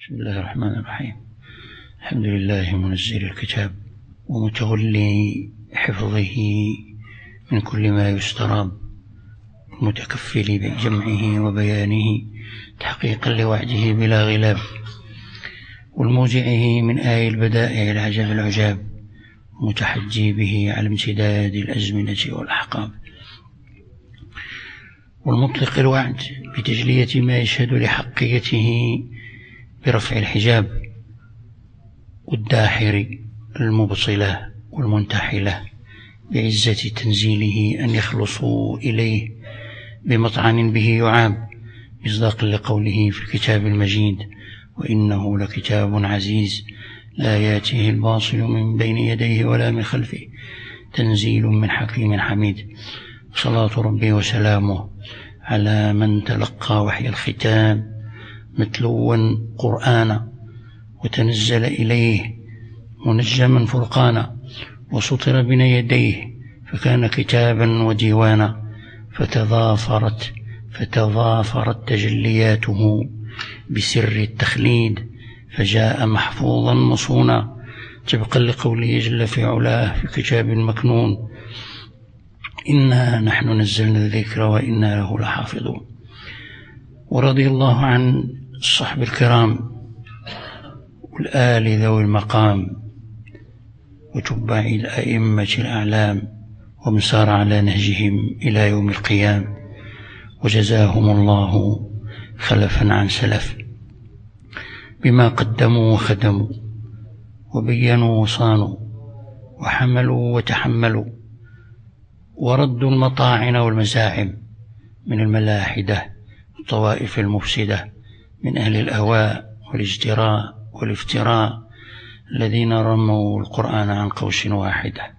بسم الله الرحمن الرحيم. الحمد لله منزل الكتاب ومتولي حفظه من كل ما يستراب، المتكفل بجمعه وبيانه تحقيقا لوعده بلا غلاب، والموجعه من آي البدائع العجب العجاب، متحجي به على امتداد الأزمنة والأحقاب، والمطلق الوعد بتجلية ما يشهد لحقيته برفع الحجاب، والداحر المبصلة والمنتحلة بعزة تنزيله أن يخلصوا إليه بمطعن به يعاب، مصداقا لقوله في الكتاب المجيد: وإنه لكتاب عزيز لا يأتيه الباطل من بين يديه ولا من خلفه تنزيل من حكيم حميد. صلاة ربي وسلامه على من تلقى وحي الختام متلوا قرآنا، وتنزل إليه منجما فرقانا، وسطر بين يديه فكان كتابا وديوانا، فتضافرت تجلياته بسر التخليد، فجاء محفوظا مصونا طبقا لقوله جل في علاه في كتاب مكنون: إنا نحن نزلنا الذكر وإنا له لحافظون. ورضي الله عن الصحب الكرام والآل ذوي المقام وتبع الأئمة الأعلام ومن سار على نهجهم إلى يوم القيام، وجزاهم الله خلفا عن سلف بما قدموا وخدموا وبينوا وصانوا وحملوا وتحملوا، وردوا المطاعن والمزاعم من الملاحدة والطوائف المفسدة من أهل الأهواء والاجتراء والافتراء الذين رموا القرآن عن قوس واحدة،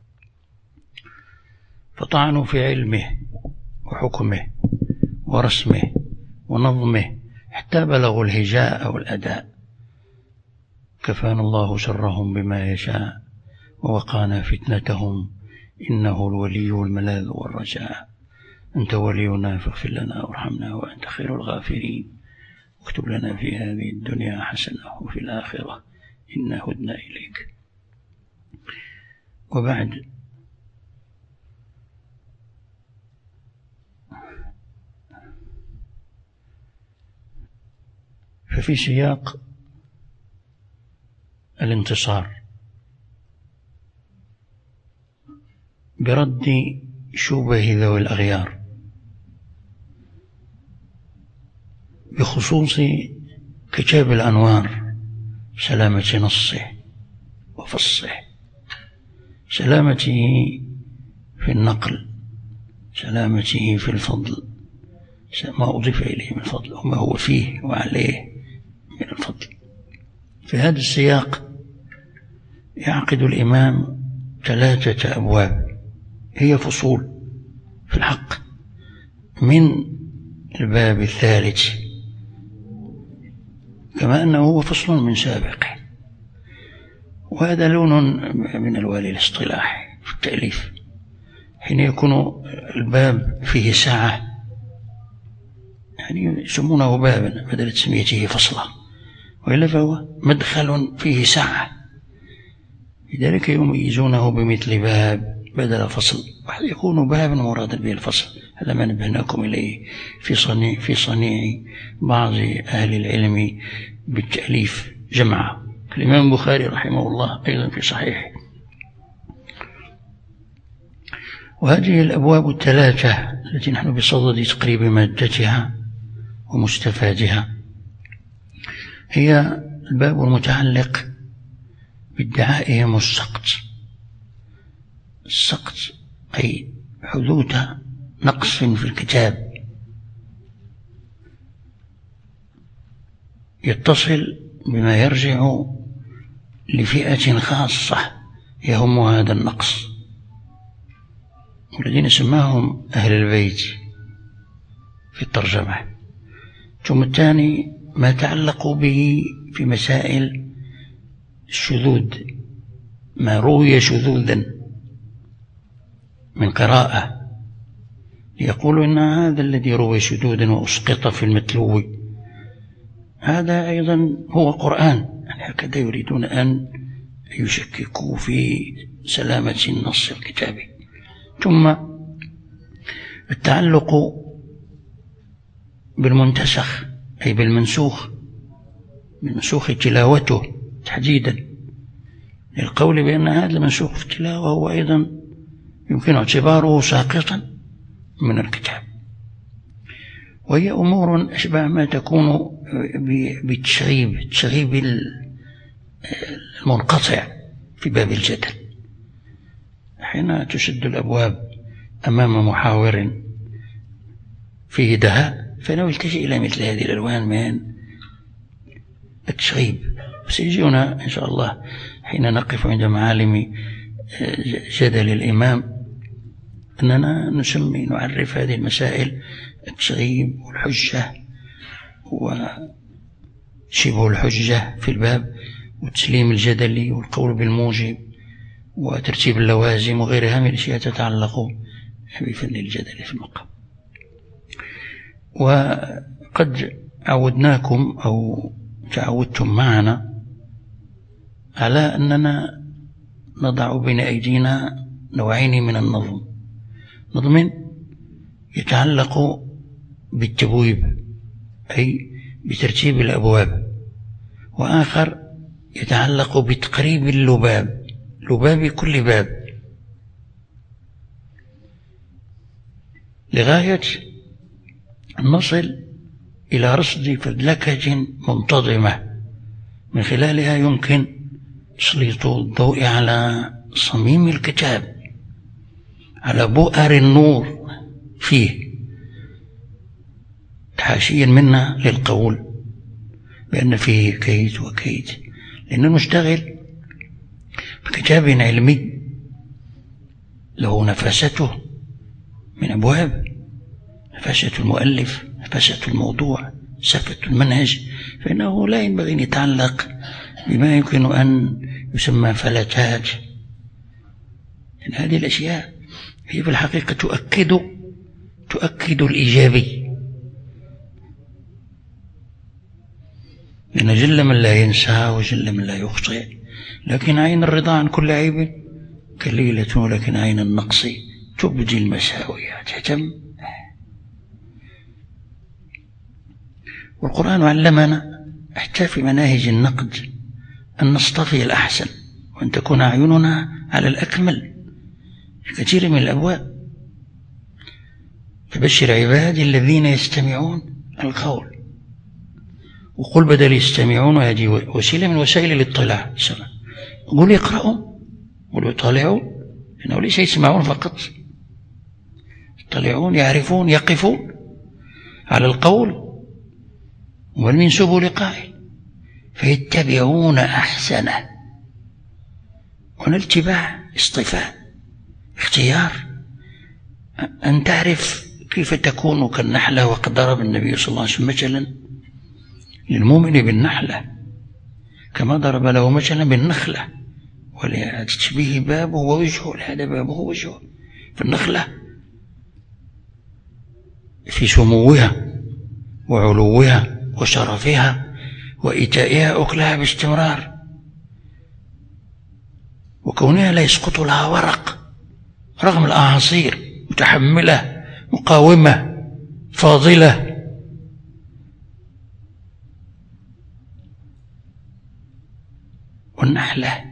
فطعنوا في علمه وحكمه ورسمه ونظمه حتى بلغوا الهجاء والأداء. كفانا الله شرهم بما يشاء ووقانا فتنتهم، إنه الولي والملاذ والرجاء. أنت ولينا فاغفر لنا وارحمنا وأنت خير الغافرين، واكتب لنا في هذه الدنيا حسنة وفي الآخرة إنا هدنا إليك. وبعد، ففي سياق الانتصار برد شبه ذوي الأغيار بخصوص كتاب الأنوار، سلامة نصه وفصه، سلامته في النقل، سلامته في الفضل، ما أضيف إليه من فضل وما هو فيه وعليه من الفضل. في هذا السياق يعقد الإمام 3 أبواب هي فصول في الحق، من الباب الثالث كما أنه هو فصل من سابق، وهذا لون من ألوان الاصطلاح في التأليف. حين يكون الباب فيه ساعة يعني يسمونه بابا بدل تسميته فصلا، وإلا فهو مدخل فيه ساعة، لذلك يميزونه بمثل باب بدل فصل، وهذا يكون بابا مرادا به الفصل. هذا ما نبهناكم إليه في صنيع بعض أهل العلم بالتأليف جمعا، الإمام البخاري رحمه الله أيضا في صحيحه. وهذه الأبواب 3 التي نحن بصدد تقريب مادتها ومستفادها هي الباب المتعلق بادعائهم السقط، أي حدوث نقص في الكتاب يتصل بما يرجع لفئة خاصة يهم هذا النقص، والذين سماهم أهل البيت في الترجمة. ثم الثاني ما تعلق به في مسائل الشذوذ، ما روي شذوذا من قراءة يقول إن هذا الذي روي شذوذا وأسقط في المتلو هذا أيضا هو قرآن، يعني هكذا يريدون أن يشككوا في سلامة النص الكتابي. ثم التعلق بالمنتسخ أي بالمنسوخ تلاوته تحديدا، للقول بأن هذا المنسوخ في التلاوة هو أيضا يمكن اعتباره ساقطا من الكتاب. وهي أمور أشبه ما تكون بالتشغيب المنقطع في باب الجدل. حين تشد الأبواب أمام محاور فيه دهاء فإنه يلتجئ إلى مثل هذه الألوان من التشغيب. سيجينا إن شاء الله حين نقف عند معالم جدل الإمام أننا نعرف هذه المسائل: التشغيب والحجة وشبه الحجة في الباب، والتسليم الجدلي، والقول بالموجب، وترتيب اللوازم، وغيرها من الأشياء تتعلق بفن الجدل في المقام. وقد عودناكم أو تعودتم معنا على أننا نضع بين أيدينا نوعين من النظم: نظم يتعلق بالتبويب أي بترتيب الأبواب، وآخر يتعلق بتقريب لباب كل باب، لغاية أن نصل إلى رصد فذلكة منتظمة من خلالها يمكن تسليط الضوء على صميم الكتاب، على بؤر النور فيه، تحاشيا منا للقول بأن فيه كيد وكيد، لأنه نشتغل بكتاب علمي له نفاسته من أبواب: نفاسة المؤلف، نفاسة الموضوع، سفة المنهج، فإنه لا ينبغي أن يتعلق بما يمكن أن يسمى فلتات. يعني هذه الأشياء هي في الحقيقة تؤكد الإيجابي، لأن جل من لا ينسى وجل من لا يخطئ، لكن عين الرضا عن كل عيب كليلة، ولكن عين النقص تبدي المساويات. تهتم. والقرآن علمنا حتى في مناهج النقد أن نصطفي الأحسن، وأن تكون أعيننا على الأكمل في كثير من الأبواب. فبشر عبادي الذين يستمعون القول، وقل بدل يستمعون، وهذه وسيلة من وسائل الاطلاع. قل يقرأوا، قل يطالعوا، لأنه ليس يسمعون فقط، يطلعون، يعرفون، يقفون على القول. ومن من سبل قائل فيتبعون أحسنه. هنا الاتباع اصطفاء، اختيار، أن تعرف كيف تكون كالنحلة. وقد ضرب النبي صلى الله عليه وسلم مثلا للمؤمن بالنحلة كما ضرب له مثلا بالنخلة، ولتشبيه بابه ووجهه، هذا بابه ووجهه. فالنخلة في سموها وعلوها وشرفها وإيتائها أكلها باستمرار، وكونها لا يسقط لها ورق رغم الأعاصير، متحملة، مقاومة، فاضلة. والنحلة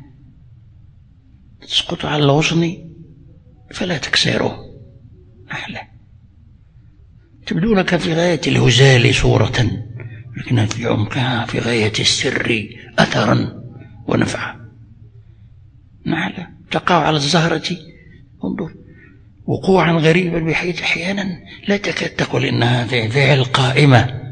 تسقط على الغصن فلا تكسره، نحلة تبدو لك في غاية الهزال صورة، لكنها في عمقها في غاية السر أثرا ونفعا. نحلة تقع على الزهرة، انظر، وقوعا غريبا بحيث أحيانا لا تكاد تقول إنها فعل قائمة،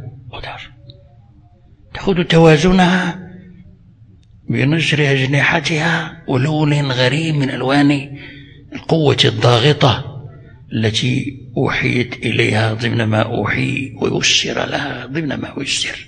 تأخذ توازنها بنشر أجنحتها ولون غريب من ألوان القوة الضاغطة التي أوحيت إليها ضمن ما أوحي، ويسر لها ضمن ما يسر.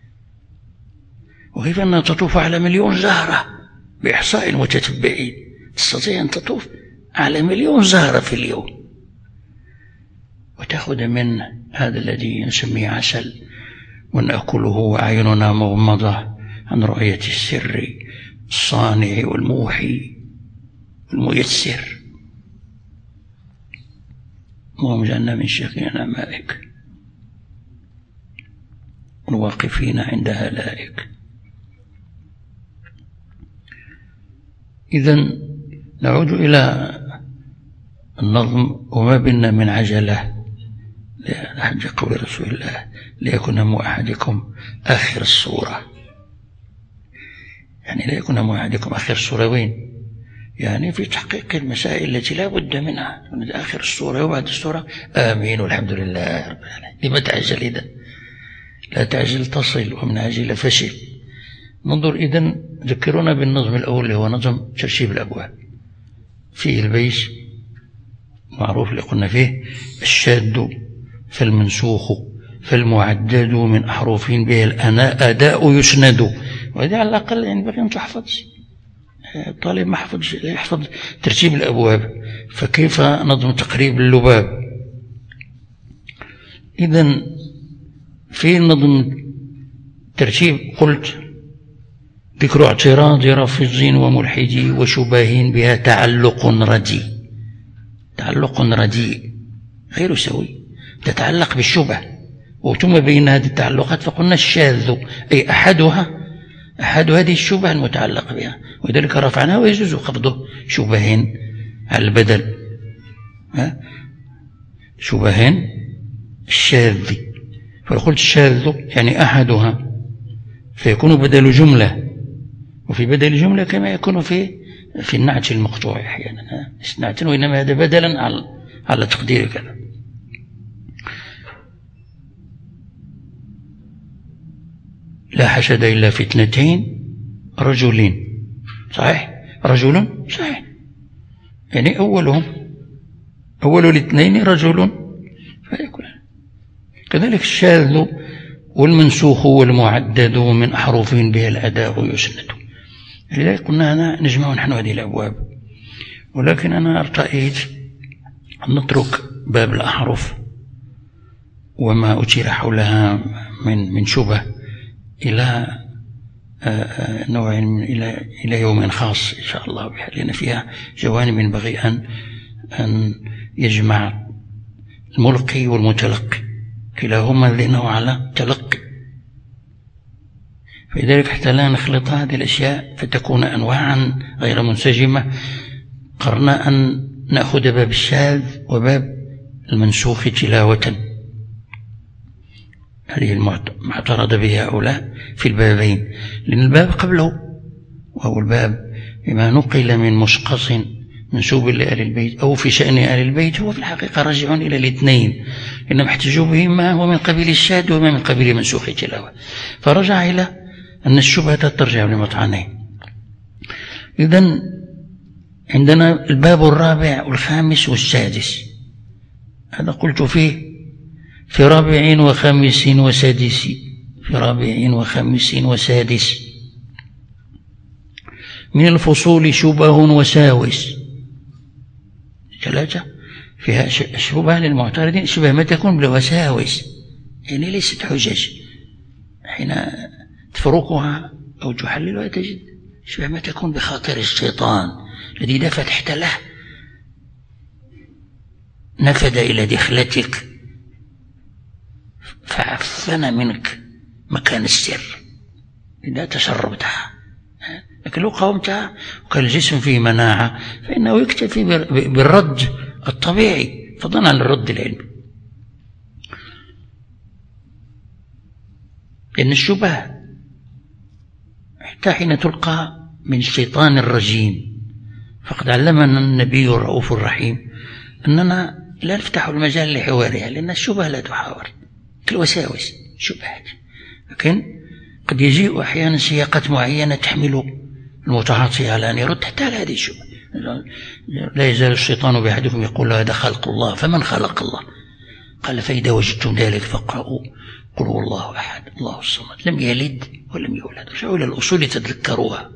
وكيف أنها تطوف على 1,000,000 زهرة بإحصاء المتتبعين، تستطيع أن تطوف على 1,000,000 زهرة في اليوم، وتأخذ من هذا الذي نسميه عسل، ونأكله وأعيننا مغمضة عن رؤية السر الصانع والموحي والميسر. اللهم اجعلنا من شاكرين نعمائك والواقفين عند هلائك. إذن نعود إلى النظم. وما بنا من عجلة لحج قول رسول الله ليكن هم أحدكم آخر الصورة. يعني لا يكون هم أحدكم آخر الصورة وين؟ يعني في تحقيق المسائل التي لا بد منها من آخر الصورة وبعد الصورة آمين والحمد لله رب العالمين. لما تعجل إذن؟ لا تعجل تصل ومن عجل فشل. ننظر إذن. ذكرونا بالنظم الأول اللي هو نظم ترشيب الأبواب. فيه البيت معروف اللي قلنا فيه الشاذ فالمنسوخ فالمعدد من أحرف به الأداء يسند. وهذا على الأقل يعني بغي أن تحفظ. الطالب ما يحفظ ترتيب الأبواب، فكيف نظم تقريب اللباب؟ إذن في نظم ترتيب قلت ذكر اعتراض رافض وملحد وشبه بها تعلق ردي. تعلق رديء غير سوي، تتعلق بالشبه. وثم بين هذه التعلقات فقلنا الشاذ أي أحد هذه الشبه المتعلق بها، ولذلك رفعناه ويجوز خفضه شبهين على البدل. شبهين الشاذ. فقلت الشاذ يعني أحدها، فيكون بدل جملة. وفي بدل الجملة كما يكون في النعت المقطوع أحيانا نعت، وإنما هذا بدلا على تقدير كذا. لا حسد إلا في اثنتين رجلين. صحيح؟ رجل صحيح، يعني أول الاثنين رجل فيكون كذلك. الشاذ والمنسوخ والمعدد من أحرف به الأداء يسند. لذلك قلنا أنا نجمع نحن هذه الأبواب، ولكن أنا ارتأيت أن نترك باب الأحرف وما أثير حولها من شبه إلى نوع إلى يوم خاص إن شاء الله، لأن فيها جوانب ينبغي أن يجمع الملقي والمتلقي، كلاهما ذهنه على تلقي. فلذلك حتى لا نخلط هذه الأشياء فتكون أنواعا غير منسجمة، قررنا أن نأخذ باب الشاذ وباب المنسوخ تلاوة. هذه المعترض بها هؤلاء في البابين، لأن الباب قبله وهو الباب بما نقل من مشقص منسوب لآل البيت أو في شأن آل البيت هو في الحقيقة راجع إلى الاثنين، إنما احتجوا بهما هو من قبيل الشاذ وما من قبيل منسوخ تلاوة، فرجع إلى أن الشبهة ترجع لمطعنين. إذن عندنا الباب الرابع والخامس والسادس، هذا قلت فيه في رابع وخامس وسادس. في رابع وخامس وسادس من الفصول شبه وساوس. ثلاثة فيها شبه للمعترضين، شبه ما تكون بالوساوس، يعني ليست حجج. حين تفرقها أو تحللها تجد شبه ما تكون بخاطر الشيطان الذي إذا فتحت له نفذ إلى دخلتك فعفن منك مكان السر إذا تشربتها. لكن لو قاومتها وكان الجسم فيه مناعة فإنه يكتفي بالرد الطبيعي فضلا عن الرد العلمي. لأن الشبه حتى حين تلقى من الشيطان الرجيم، فقد علمنا النبي الرؤوف الرحيم أننا لا نفتح المجال لحوارها، لأن الشبه لا تحاور كالوساوس شبهات. لكن قد يجيء أحيانا سياقات معينة تحمل المتعاطي على أن يرد حتى على هذه الشبهة. لا يزال الشيطان بأحدكم يقول هذا خلق الله، فمن خلق الله؟ قال فإذا وجدتم ذلك فاقرؤوا قل هو الله أحد الله الصمد لم يلد ولم يولد. ارجعوا إلى الأصول تتذكروها.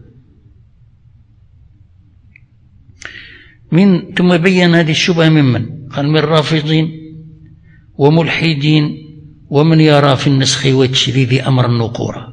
ثم بين هذه الشبهة ممن قال من رافضين وملحدين ومن يرى في النسخ والتشديد أمرا نكورا.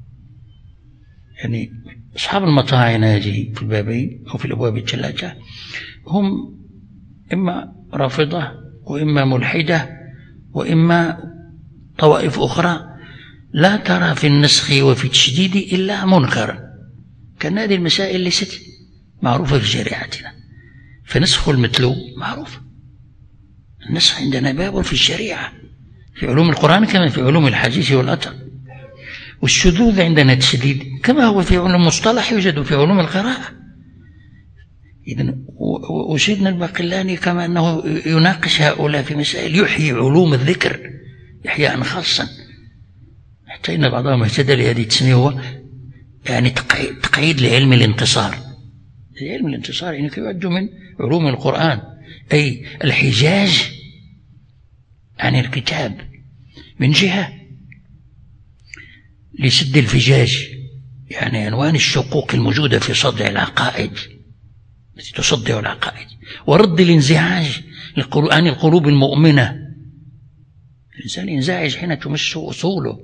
يعني أصحاب المطاعن هذه في البابين أو في الأبواب الثلاثة هم إما رافضة وإما ملحدة وإما طوائف أخرى لا ترى في النسخ وفي التشديد إلا منكرا، كان هذه المسائل ليست معروفة في شريعتنا. فنسخ المتلو معروف، النسخ عندنا باب في الشريعة في علوم القرآن كما في علوم الحديث والأثر، والشذوذ عندنا تشديد كما هو في علوم المصطلح يوجد في علوم القراءة. إذن وسيدنا الباقلاني كما أنه يناقش هؤلاء في مسائل يحيي علوم الذكر إحياء خاصا، حتى إن بعضهم اهتدى لهذه التسمية، هو يعني تقعيد لعلم الانتصار. علم الانتصار يعني يعد من علوم القرآن، أي الحجاج عن الكتاب من جهة لسد الفجاج، يعني عنوان الشقوق الموجودة في صدع العقائد التي تصدع العقائد، ورد الانزعاج عن القلوب المؤمنة. الإنسان ينزعج حين تمس أصوله،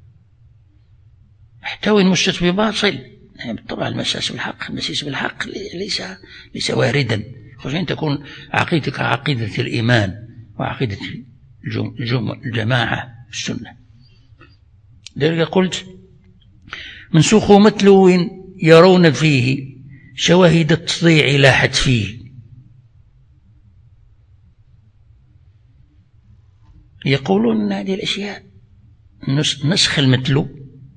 يحتوي المشت بباطل. طبعا المساس بالحق ليس واردا، خصوصا أن تكون عقيدتك عقيدة الإيمان وعقيدة الجماعة السنة. لذلك قلت منسوخ متلو يرون فيه شواهد التضييع لاحت فيه. يقولون أن هذه الأشياء نسخ المتلو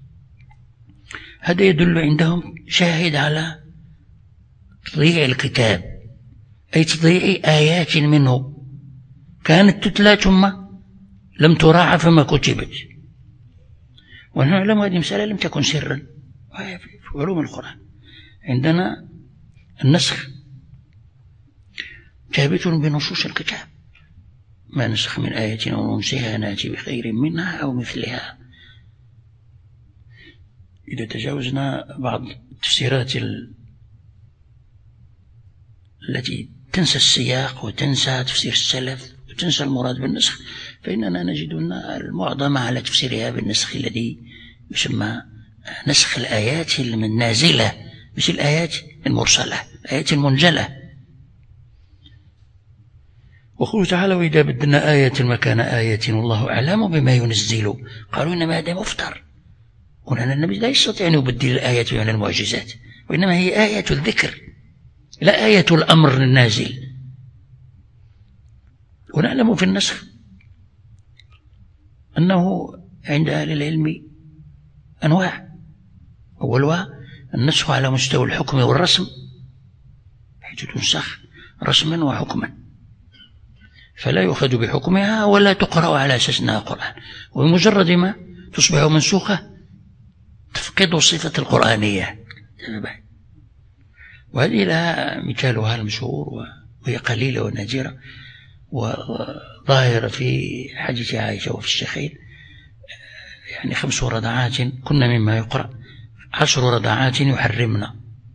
هذا يدل عندهم شاهد على تضييع الكتاب، أي تضييع آيات منه كانت تتلى ثم لم تراعى فما كتبت. ونعلم هذه مسألة لم تكن سرا في علوم القرآن. عندنا النسخ ثابت بنصوص الكتاب، ما نسخ من آية أو ننسها نأتي بخير منها أو مثلها. إذا تجاوزنا بعض التفسيرات التي تنسى السياق وتنسى تفسير السلف وتنسى المراد بالنسخ، فإننا نجد أن المعظم على تفسيرها بالنسخ الذي يسمى نسخ الآيات النازلة، مش الآيات المرسلة، الآيات المنجلة. وقوله تعالى وإذا بدلنا آية مكان آية والله أعلم بما ينزل، قالوا إنما هذا مفتر، وأن النبي لا يستطيع أن يبدل الآيات من المعجزات، وإنما هي آية الذكر لا آية الأمر النازل. ونعلم في النسخ أنه عند أهل العلم أنواع. أولها النسخ على مستوى الحكم والرسم، حيث تنسخ رسما وحكما، فلا يؤخذ بحكمها ولا تقرأ على أساس أنها قرآن، وبمجرد ما تصبح منسوخة تفقد الصفة القرآنية. وهذه لها مثالها المشهور وهي قليلة ونادرة وظاهرة في حديث عائشة وفي الشيخين، يعني 5 رضعات كنا مما يقرأ 10 رضعات يحرمنا،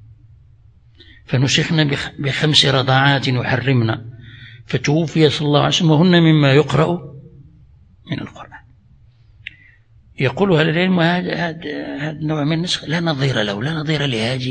فنسخنا ب5 رضعات يحرمنا، فتوفي صلى الله عليه وسلم وهن مما يقرأ من القرآن. يقول أهل العلم هذا النوع من النسخ لا نظير له، لا نظير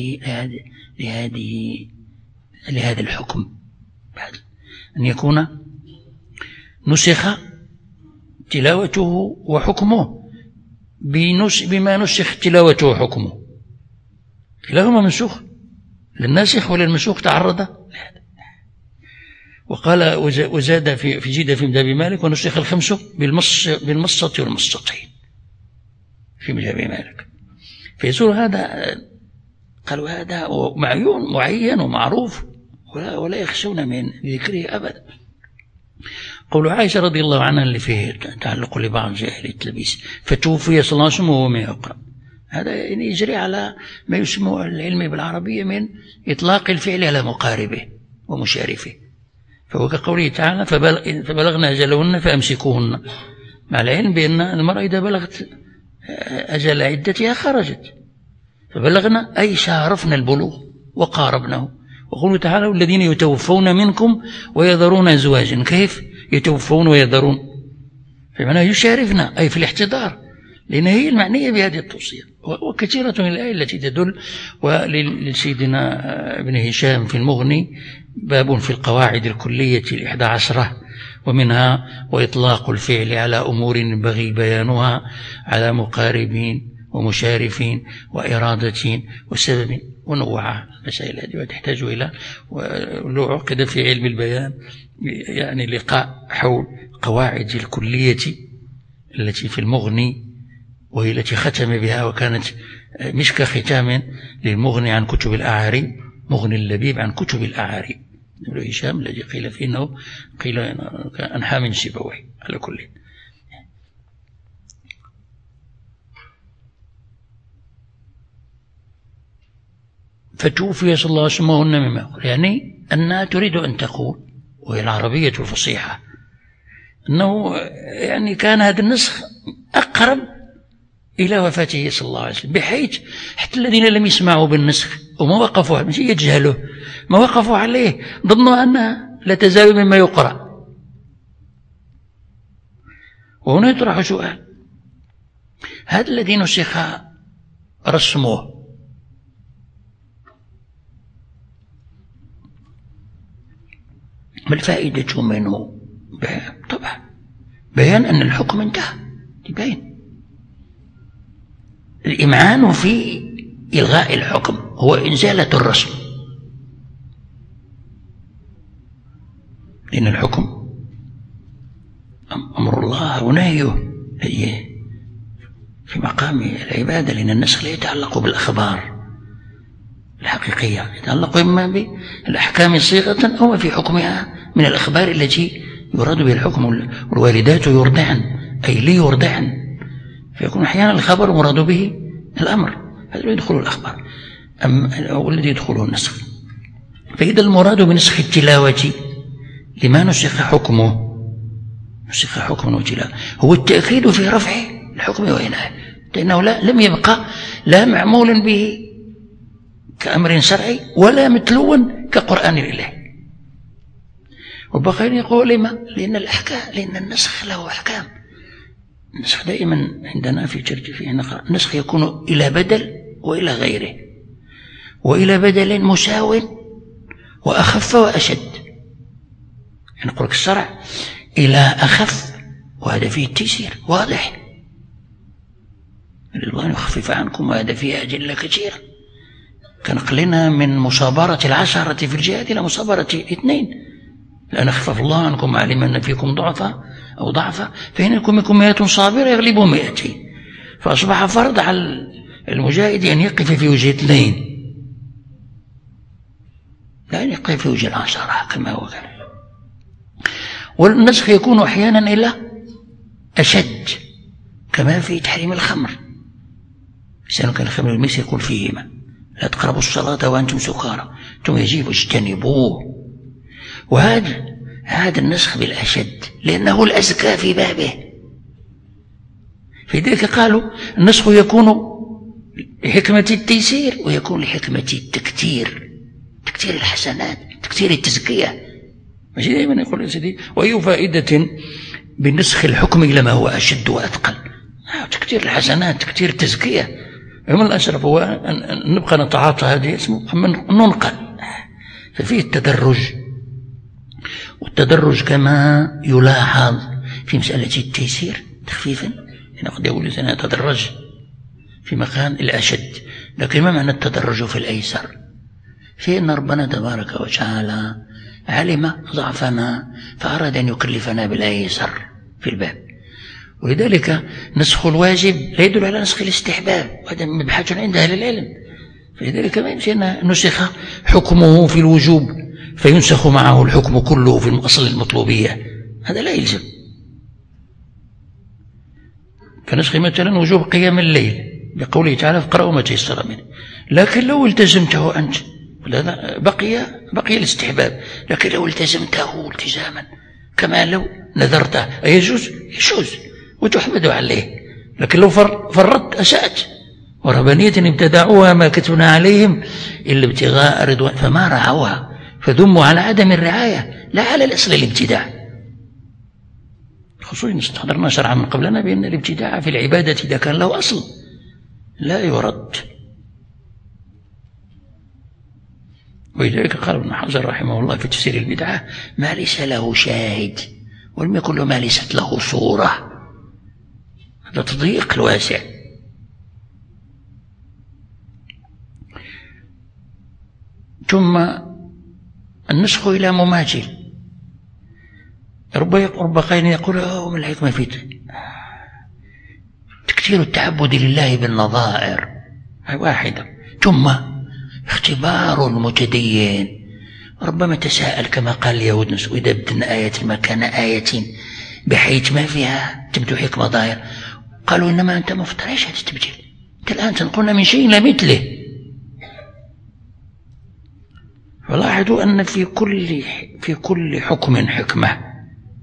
لهذا الحكم، بعد أن يكون نسخ تلاوته وحكمه بما نسخ تلاوته وحكمه، كلاهما منسوخ، للناسخ وللمنسوخ تعرض لهذا. وقال وزاد في جيد في مذهب مالك ونسخ الخمس بالمصة والمصتين في مذهب مالك. فيصير هذا قالوا هذا معين ومعروف ولا يخشون من ذكره أبدا. قول عائشة رضي الله عنها اللي فيه تعلق لبعض جاهل التلبيس، فتوفي صلى الله عليه وسلم وهو ما يقرأ، هذا يعني يجري على ما يسمى العلم بالعربية من إطلاق الفعل على مقاربه ومشارفه، فهو كقوله تعالى فبلغنا أجلهن فأمسكوهن، مع العلم بأن المرأة إذا بلغت أجل عدتها خرجت، فبلغنا أي شارفنا البلوغ وقاربناه. وقوله تعالى والذين يتوفون منكم ويذرون أزواجا، كيف يتوفون ويذرون؟ بمعنى يشارفنا أي في الاحتضار، لأن هي المعنية بهذه التوصية. وكثيرة من الآية التي تدل. ولسيدنا ابن هشام في المغني باب في القواعد الكلية 11، ومنها وإطلاق الفعل على أمور ينبغي بيانها على مقاربين ومشارفين وإرادة وسبب، ونوع المسائل هذه وتحتاج إلى، ولو عقد في علم البيان يعني لقاء حول قواعد الكلية التي في المغني، وهي التي ختم بها وكانت مشك ختام للمغني عن كتب الأعاري، مغني اللبيب عن كتب الأعاري ابن هشام الذي قيل فيه أنه قيل أنحى من سيبويه. على كل فتوفي صلى الله عليه وسلم مما يقول، يعني أنها تريد أن تقول، وهي العربية الفصيحة، أنه يعني كان هذا النسخ أقرب إلى وفاته صلى الله عليه وسلم، بحيث حتى الذين لم يسمعوا بالنسخ وما وقفوا مش يجهلوا ما وقفوا عليه ظنوا أنها لا تزال مما يقرأ. وهنا يطرح سؤال: هذا الذي نسخ رسمه ما الفائدة منه؟ طبعا بيان أن الحكم انتهى، يبين الإمعان في إلغاء الحكم هو إنزالة الرسم، لأن الحكم أمر الله ونهيه في مقام العبادة، لأن النسخ لا يتعلق بالأخبار الحقيقية، يتعلق إما بالأحكام صيغة أو في حكمها من الأخبار التي يراد بها الحكم. والوالدات يرضعن أي ليرضعن، فيكون أحيانا الخبر مراد به الأمر، هذا لا يدخل الأخبار أو الذي يدخله النسخ. فإذا المراد بنسخ التلاوة لما نسخ حكمه، نسخ حكم وتلاوة هو التأكيد في رفع الحكم وإنهائه، لأنه لم يبقى لا معمول به كأمر شرعي ولا متلوا كقرآن الله. وبقى يقول لما؟ لأن الأحكام، لأن النسخ له أحكام. النسخ دائما عندنا في ترجيح فيه نقرأ النسخ يكون إلى بدل وإلى غيره، وإلى بدل مساو وأخف وأشد. يعني نقول لك الشرع إلى أخف، وهذا فيه التيسير واضح، رضوان يخفف عنكم وهذا فيه أجل كثيرة، كنقلنا من مصابرة 10 في الجهاد إلى مصابرة 2، لأن أخفف الله عنكم علم أن فيكم ضعفا أو ضعفا فإن يكن منكم 100 صابرة يغلبوا 200، فأصبح فرض على المجاهد أن يقف في وجه 2، لا أن يقف في وجه 10 كما هو كان. والنسخ يكون أحيانا إلى أشد، كما في تحريم الخمر، لسان كان الخمر الميسر يقول فيهما لا تقربوا الصلاة وأنتم سكارى ثم يجيب اجتنبوه. وهذا النسخ بالأشد لأنه الأزكى في بابه، فلذلك قالوا النسخ يكون لحكمة التيسير ويكون لحكمة التكتير، تكتير الحسنات، تكتير التزكية. ماشي دائما يقول سيدي وأي فائدة بنسخ الحكم إلى ما هو أشد وأثقل، تكتير الحسنات، تكتير التزكية. من الأشرف هو أن نبقى نتعاطى هذه اسمه ننقل، ففيه التدرج. والتدرج كما يلاحظ في مسألة التيسير تخفيفا، يعني قد يقول الإنسان يتدرج في مكان الأشد، لكن ما معنى التدرج في الأيسر؟ فإن ربنا تبارك وتعالى علم ضعفنا فأراد أن يكلفنا بالأيسر في الباب. ولذلك نسخ الواجب لا يدل على نسخ الاستحباب، وهذا مبحث عند أهل العلم. فلذلك ما يمشي أن نسخ حكمه في الوجوب فينسخ معه الحكم كله في الأصل المطلوبية، هذا لا يلزم. كنسخ مثلا وجوب قيام الليل بقوله تعالى اقرأوا ما تيسر منه، لكن لو التزمته أنت بقي الاستحباب، لكن لو التزمته التزاما كما لو نذرته أيجوز؟ يجوز وتحمد عليه، لكن لو فرطت أسأت. ورهبانية ابتدعوها ما كتبنا عليهم إلا ابتغاء رضوان فما رعوها فذموا على عدم الرعاية لا على الأصل الابتداع. خصوصا استحضرنا شرعا من قبلنا بأن الابتداع في العبادة إذا كان له أصل لا يرد. ولذلك قال ابن حجر رحمه الله في تفسير البدعة: ما ليس له شاهد ولم يكن له ما ليست له صورة. هذا تضييق الواسع. ثم النسخ إلى مماثل. رب قائل يقول: ما الحكمة في تكثير التعبد لله بالنظائر، هي واحدة. ثم اختبار المتدين. ربما تساءل كما قال اليهود: إذا بدلنا آية مكان آية بحيث ما فيها تبدو حكمة ظاهرة، قالوا: إنما أنت مفتريش هذا التبديل، أنت الآن تنقلنا من شيء لا مثله. فلاحظوا أن في كل حكم حكمة.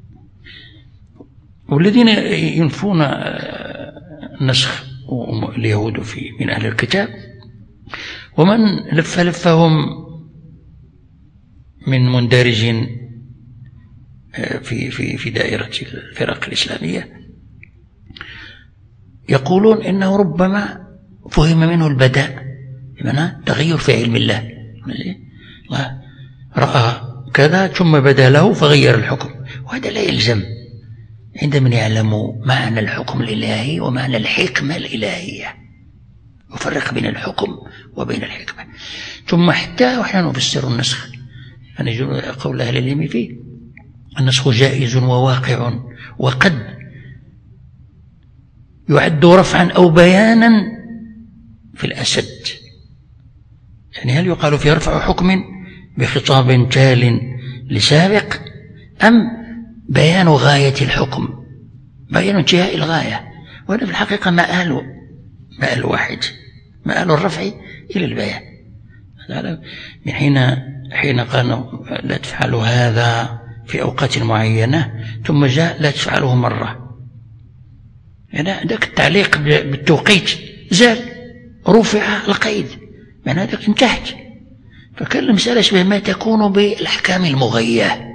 والذين ينفون النسخ اليهود من أهل الكتاب، ومن لفهم من مندرج في دائرة الفرق الإسلامية، يقولون إنه ربما فهم منه البداء، بمعنى تغير في علم الله رأى كذا ثم بدا له فغير الحكم. وهذا لا يلزم عند من يعلم معنى الحكم الإلهي ومعنى الحكمة الإلهية، يفرق بين الحكم وبين الحكمة. ثم حتى وإحنا نفسر النسخ فنجد قول أهل العلم فيه: النسخ جائز وواقع، وقد يعد رفعا أو بيانا في الأسد. يعني هل يقال في رفع حكم بخطاب تال لسابق، أم بيان غاية الحكم، بيان انتهاء الغاية؟ وهذا في الحقيقة مآل واحد، مآل الرفع إلى البيان. من حين قالوا لا تفعلوا هذا في أوقات معينة، ثم جاء لا تفعله مرة، يعني ذاك التعليق بالتوقيت زال، رفع القيد، يعني ذاك انتهت. فكان المسألة شبه ما تكون بالأحكام المغية،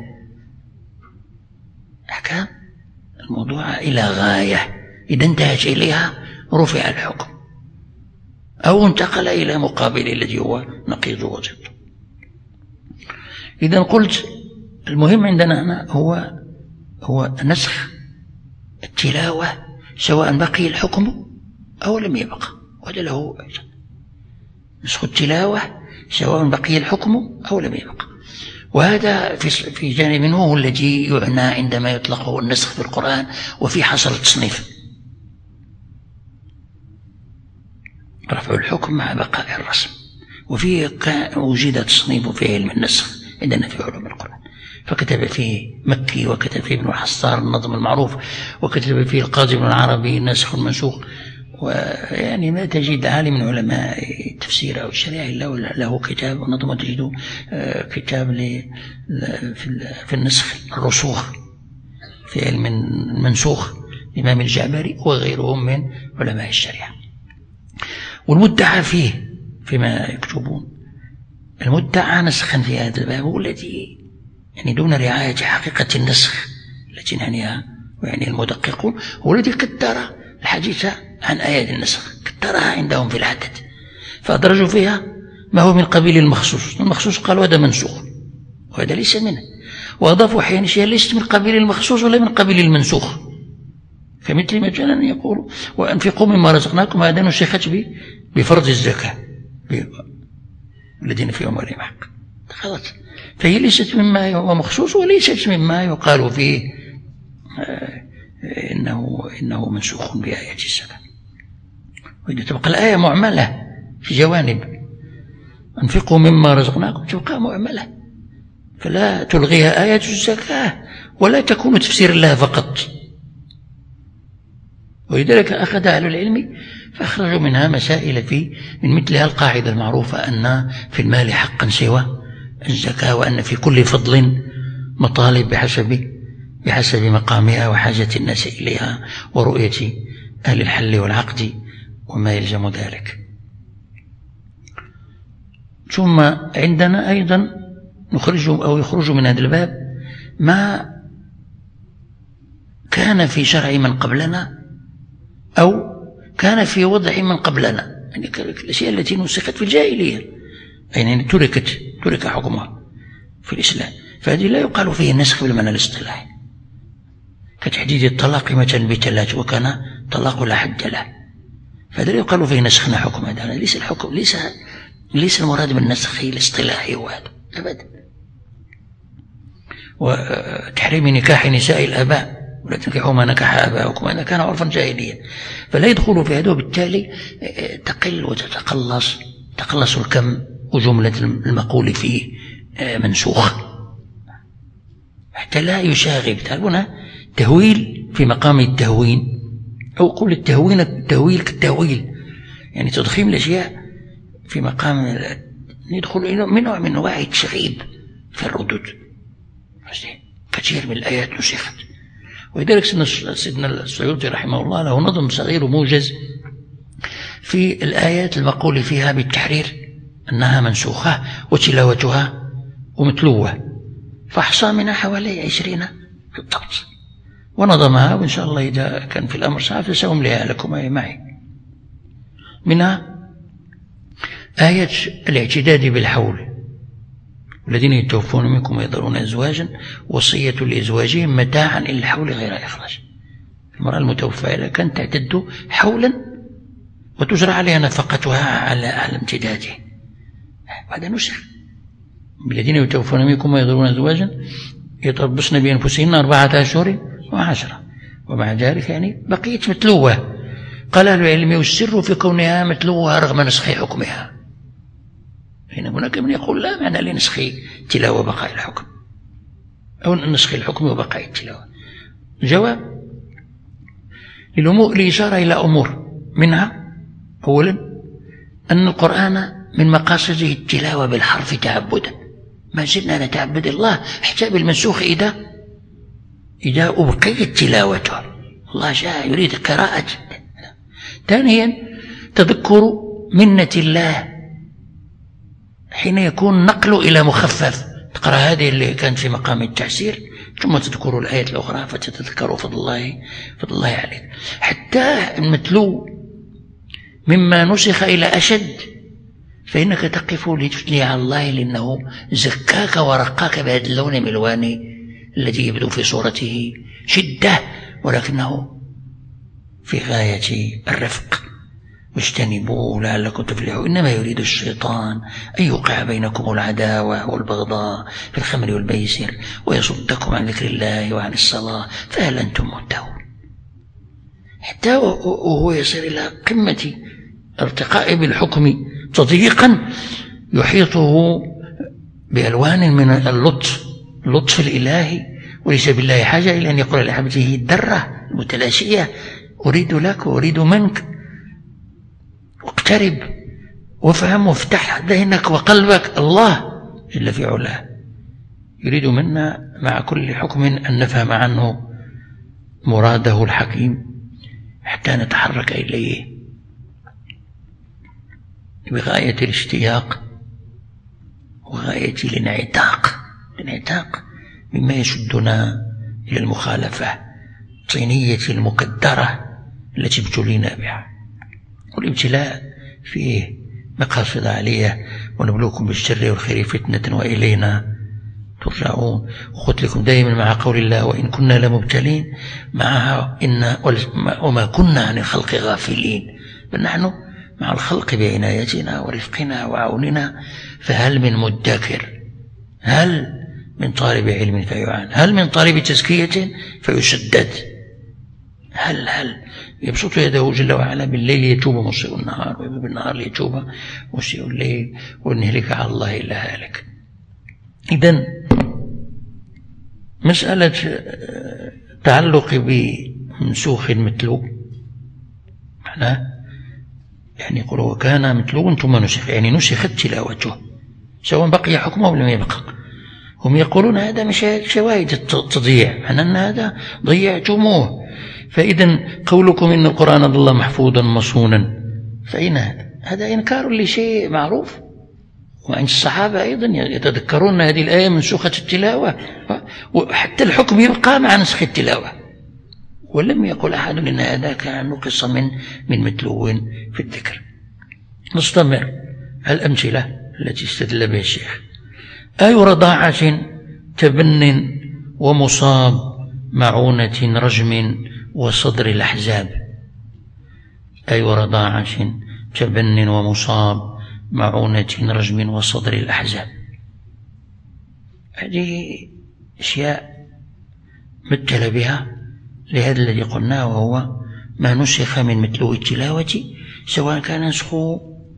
أحكام الموضوع إلى غاية، إذا انتهت إليها رفع الحكم أو انتقل إلى مقابل الذي هو نقيض وضده. إذا قلت المهم عندنا هنا هو نسخ التلاوة سواء بقي الحكم أو لم يبقى، وهذا له نسخ التلاوة سواء بقي الحكم أو لم يبقى. وهذا في جانب هو الذي يعنى عندما يطلق النسخ في القرآن وفي حصل التصنيف، رفع الحكم مع بقاء الرسم. وفيه وجد تصنيف في علم النسخ عندنا في علوم القرآن، فكتب فيه مكي، وكتب فيه ابن حصار النظم المعروف، وكتب فيه القاضي بن العربي الناسخ والمنسوخ. ويعني ما تجد عالم من علماء التفسير أو الشريعة إلا له كتاب ونظم، تجد كتاب في النسخ الرسوخ في علم المنسوخ الإمام الجعبري وغيرهم من علماء الشريعة. والمدعى فيه فيما يكتبون، المدعى نسخا في هذا الباب هو الذي يعني دون رعاية حقيقة النسخ التي نعنيها ويعني المدققون، هو الذي كدر الحديث عن آيات النسخ، كدرها عندهم في العدد، فأدرجوا فيها ما هو من قبيل المخصوص. المخصوص قالوا هذا منسوخ وهذا ليس منه، وأضافوا أحيانا شيئا ليست من قبيل المخصوص ولا من قبيل المنسوخ، كمثل مثلا يقول: وأنفقوا مما رزقناكم، هذا نسخت بفرض الزكاة الذين في أموالهم حق، خلاص. فهي ليست مما هو مخصوص وليست مما يقال فيه إنه منسوخ بآيات الزكاة. وإذا تبقى الآية معملة في جوانب، أنفقوا مما رزقناكم تبقى معملة، فلا تلغيها آيات الزكاة ولا تكون تفسير لها فقط. ولذلك أخذ أهل العلم فأخرجوا منها مسائل من مثلها القاعدة المعروفة أن في المال حقا سوى الزكاة، وأن في كل فضل مطالب بحسب مقامها وحاجة الناس إليها ورؤية أهل الحل والعقد وما يلزم ذلك. ثم عندنا أيضا يخرج من هذا الباب ما كان في شرع من قبلنا أو كان في وضع من قبلنا، يعني الأشياء التي نسخت في الجاهلية يعني ترك حكمها في الإسلام، فهذه لا يقال فيه النسخ بالمعنى الاصطلاحي، كتحديد الطلاق مثلا ب3 وكان طلاق لا حد له، فهذا لا يقال فيه نسخنا حكم. هذا ليس الحكم، ليس المراد بالنسخ الاصطلاحي هو هذا أبدا. وتحريم نكاح نساء الآباء ولا تنكحوا ما نكح آباؤكم، هذا كان عرفا جاهليا فلا يدخل في هذا، وبالتالي تقل تقلص الكم وجملة المقول فيه منسوخ حتى لا يشاغب. تعرفون تهويل في مقام التهوين، أو قول التهويل كالتهويل، يعني تضخيم الأشياء في مقام يدخل إلى من نوع من انواع التشغيب في الردود. كثير من الآيات نسخت، ولذلك سيدنا السيوطي رحمه الله له نظم صغير موجز في الآيات المقول فيها بالتحرير أنها منسوخة وتلاوتها ومتلوة، فأحصى منها حوالي 20 بالضبط ونظمها، وإن شاء الله إذا كان في الأمر ساعة فسأمليها لكم معي. منها آية الاعتداد بالحول، والذين يتوفون منكم ويذرون أزواجا وصية لأزواجهم متاعا إلى الحول غير إخراج. المرأة المتوفى إذا كانت تعتد حولا وتجرى عليها نفقتها على امتداده، هذا نسخ. الذين يتوفون منكم ويذرون أزواجا يتربصن بأنفسهن 4 أشهر و10، ومع ذلك يعني بقيت متلوة. قال أهل العلم والسر في كونها متلوة رغم نسخ حكمها. هناك من يقول لا معنى لنسخ التلاوة وبقاء الحكم، أو نسخ الحكم وبقاء التلاوة. جواب لإشارة إلى أمور، منها أولا أن القرآن من مقاصده التلاوة بالحرف تعبدا، ما زلنا نتعبد الله حتى بالمنسوخ إذا أبقيت تلاوته، الله جاء يريد قراءة. ثانيا تذكر منة الله حين يكون نقل إلى مخفف، تقرأ هذه اللي كانت في مقام التعسير ثم تذكر الآية الأخرى فتتذكر فضل الله عليك، حتى المتلو مما نسخ إلى أشد فإنك تقف لتثني على الله لأنه زكاك ورقاك بهذا اللون الملواني الذي يبدو في صورته شدة ولكنه في غاية الرفق. واجتنبوه لعلكم تفلحون، إنما يريد الشيطان أن يوقع بينكم العداوة والبغضاء في الخمر والميسر ويصدكم عن ذكر الله وعن الصلاة فهل أنتم منتهون. حتى وهو يصل إلى قمة ارتقاء بالحكم تضييقا يحيطه بألوان من اللطف الإلهي، وليس بالله حاجة إلى أن يقول لعبده الدرة المتلاشية أريد لك وأريد منك، واقترب وافهم وافتح ذهنك وقلبك. الله جل في علاه يريد منا مع كل حكم أن نفهم عنه مراده الحكيم حتى نتحرك إليه بغاية الاشتياق وغاية الانعتاق مما يشدنا إلى المخالفة الطينية المكدرة التي ابتلينا بها. والابتلاء فيه مقاصد عالية، ونبلوكم بالشر والخير فتنة وإلينا ترجعون. وقلت لكم دائما مع قول الله وإن كنا لمبتلين معها وما كنا عن الخلق غافلين، بل نحن مع الخلق بعنايتنا ورفقنا وعوننا. فهل من مدكر، هل من طالب علم فيعان، هل من طالب تزكية فيشدد، هل يبسط يده جل وعلا بالليل يتوب مسيء النهار، وبالنهار ليتوب مسيء الليل، ونهلك على الله إلا هالك. إذن مسألة تعلق بمنسوخ متلو معناه يعني يقول وكان متلو ثم نسخ، يعني نسخت تلاوته سواء بقي حكمه أو لم يبقى. هم يقولون هذا مش شواهد التضييع، معنى أن هذا ضيعتموه. فإذا قولكم إن القرآن ظل محفوظا مصونا فإن هذا إنكار لشيء معروف. وعند الصحابة أيضا يتذكرون هذه الآية منسوخة التلاوة، وحتى الحكم يبقى مع نسخ التلاوة. ولم يقل أحد إن هذا كان نقص من متلو في الذكر. نستمر الأمثلة التي استدل بها الشيخ. آي رضاعة تبن ومصاب معونة رجم وصدر الأحزاب. آي رضاعة تبن ومصاب معونة رجم وصدر الأحزاب. هذه أشياء مثل بها لهذا الذي قلناه، وهو ما نسخ من متلو التلاوة سواء كان نسخه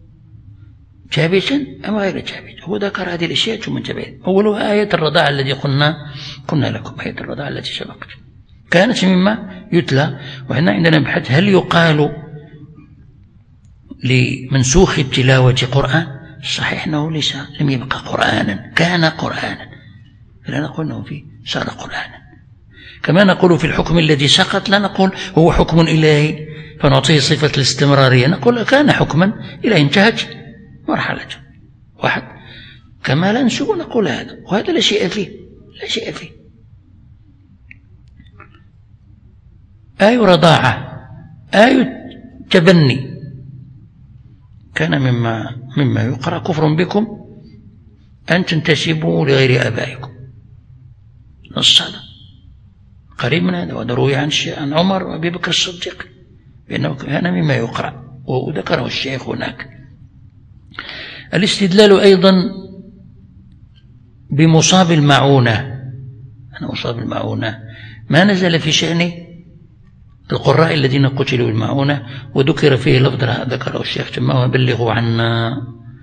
ثابتا أم غير ثابت. هو ذكر هذه الأشياء ثم انتبه. أولها آية الرضاعة التي قلنا لكم، آية الرضاعة التي سبقت كانت مما يتلى. وهنا عندنا بحث: هل يقال لمنسوخ التلاوة قرآن؟ الصحيح أنه ليس، لم يبقى قرآنا، كان قرآنا، فلا نقول أنه فيه صار قرآنا. كما نقول في الحكم الذي سقط لا نقول هو حكم إلهي فنعطيه صفة الاستمرارية، نقول كان حكما إلى انتهت مرحلته واحد. كما لا نسوء نقول هذا، وهذا لا شيء فيه، لا شيء فيه. آي رضاعة، آي تبني كان مما يقرأ: كفر بكم أن تنتسبوا لغير آبائكم. نص هذا قريب من هذا، وهذا روي عن عمر وأبي بكر الصديق بأنه كان مما يقرأ، وذكره الشيخ هناك. الاستدلال أيضا بمصاب المعونة. أنا مصاب المعونة ما نزل في شأن القراء الذين قتلوا بالمعونة، وذكر فيه لفظ ذكره الشيخ ثم وبلغوا عنا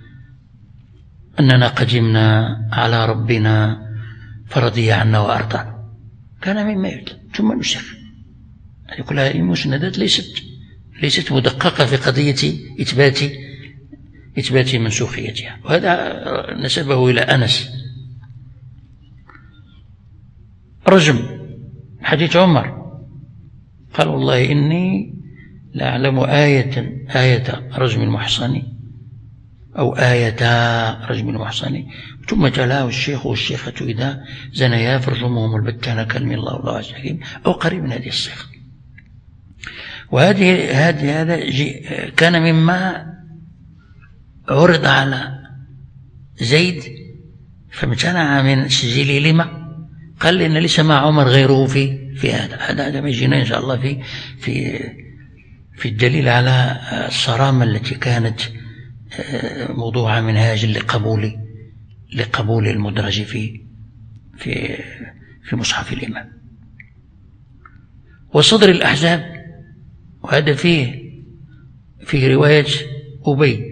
أننا قدمنا على ربنا فرضي عنا وأرضى. كان مما يتلى ثم نسخ. هذه كلها المسندات ليست مدققة في قضية إثبات منسوخيتها. وهذا نسبه إلى أنس. رجم حديث عمر قال: والله إني لأعلم آية رجم المحصن أو آيتا رجم المحصن. ثم تلاه الشيخ والشيخة إذا زنيا فرجمهم البتان كلم الله عز وجل، أو قريب من هذه الصيغة. هذا كان مما عرض على زيد فامتنع من سجله. لما؟ قال لأن ليس مع عمر غيره في هذا ما يجينا إن شاء الله في الدليل على الصرامة التي كانت موضوع منهاج لقبول المدرج في مصحف الإمام. وصدر الأحزاب، وهذا في رواية أبي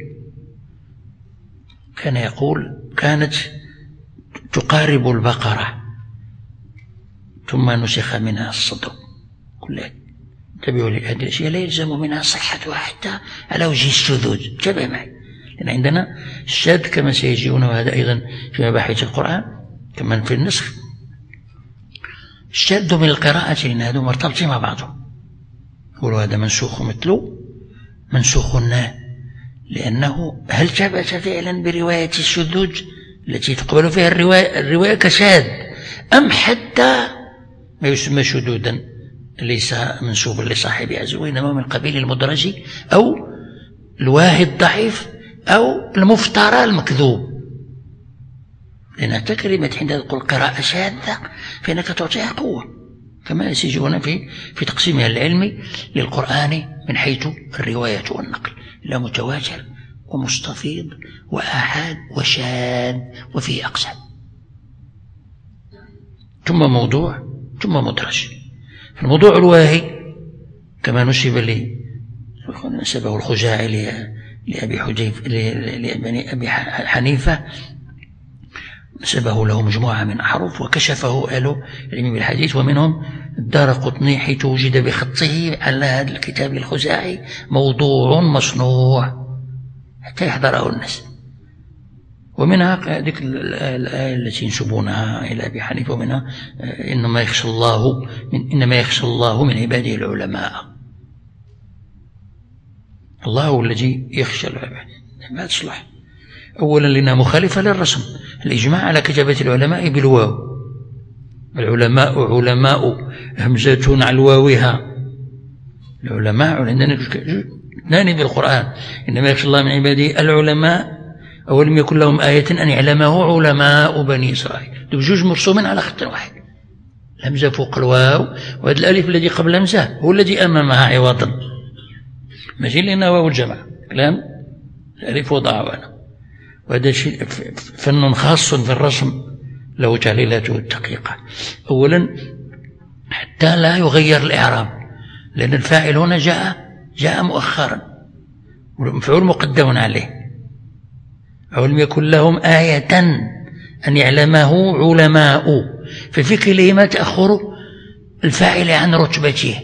كان يقول: كانت تقارب البقرة ثم نسخ منها الصدر كلها. انتبهوا لهذه الأشياء لا يلزم منها صحتها حتى على وجه الشذوذ. انتبه معي، لأن عندنا الشاذ كما سيجيون، وهذا أيضا في مباحث القرآن كما في النسخ. الشاذ من القراءة لأن هذا مرتبط مع بعضهم. يقولوا هذا منسوخ متلو، منسوخ لأنه هل ثبت فعلا برواية الشذوذ التي تقبل فيها الرواية كشاذ، أم حتى ما يسمى شذوذا ليس منسوبا لصاحبه أزو، إنما من قبيل المدرج أو الواهي الضعيف أو المفترى المكذوب. لأن كلمة حين تقول قراءة شاذة فإنك تعطيها قوة، كما سيجون في تقسيمها العلمي للقرآن من حيث الرواية والنقل إلى متواتر ومستفيض وآحاد وشاذ وفيه أقسام، ثم موضوع ثم مدرج. الموضوع الواهي كما نسبه الخزاعي لأبي حنيفة، نسبه له مجموعة من أحرف وكشفه أهل العلم بالحديث، ومنهم الدارقطني حيث وجد بخطه على هذا الكتاب الخزاعي موضوع مصنوع حتى يحضره الناس. ومنها ذكر الآية التي ينسبونها إلى أبي حنيفة، ومنها إنما يخشى الله من عباده العلماء. الله هو الذي يخشى العباد، ما تصلح. أولا لأنها مخالفة للرسم، الإجماع على كتابة العلماء بالواو. العلماء علماء همزة على واوها العلماء عندنا اثنان بالقرآن، إنما يخشى الله من عباده العلماء، أولم يكن لهم آية أن يعلمه علماء بني إسرائيل. بجوج مرسومين على خط واحد، الهمزة فوق الواو، وهذا الألف الذي قبل الهمزة هو الذي أمامها عوضا، ماشي لأنه واو الجمع، كلام الألف وضعه أنا. وهذا شيء فن خاص في الرسم له تعليلاته الدقيقة. أولا حتى لا يغير الإعراب، لأن الفاعل هنا جاء مؤخرا والمفعول مقدم عليه. أولم يكن لهم آية أن يعلمه علماء، ففي كلمة تأخر الفاعل عن رتبته،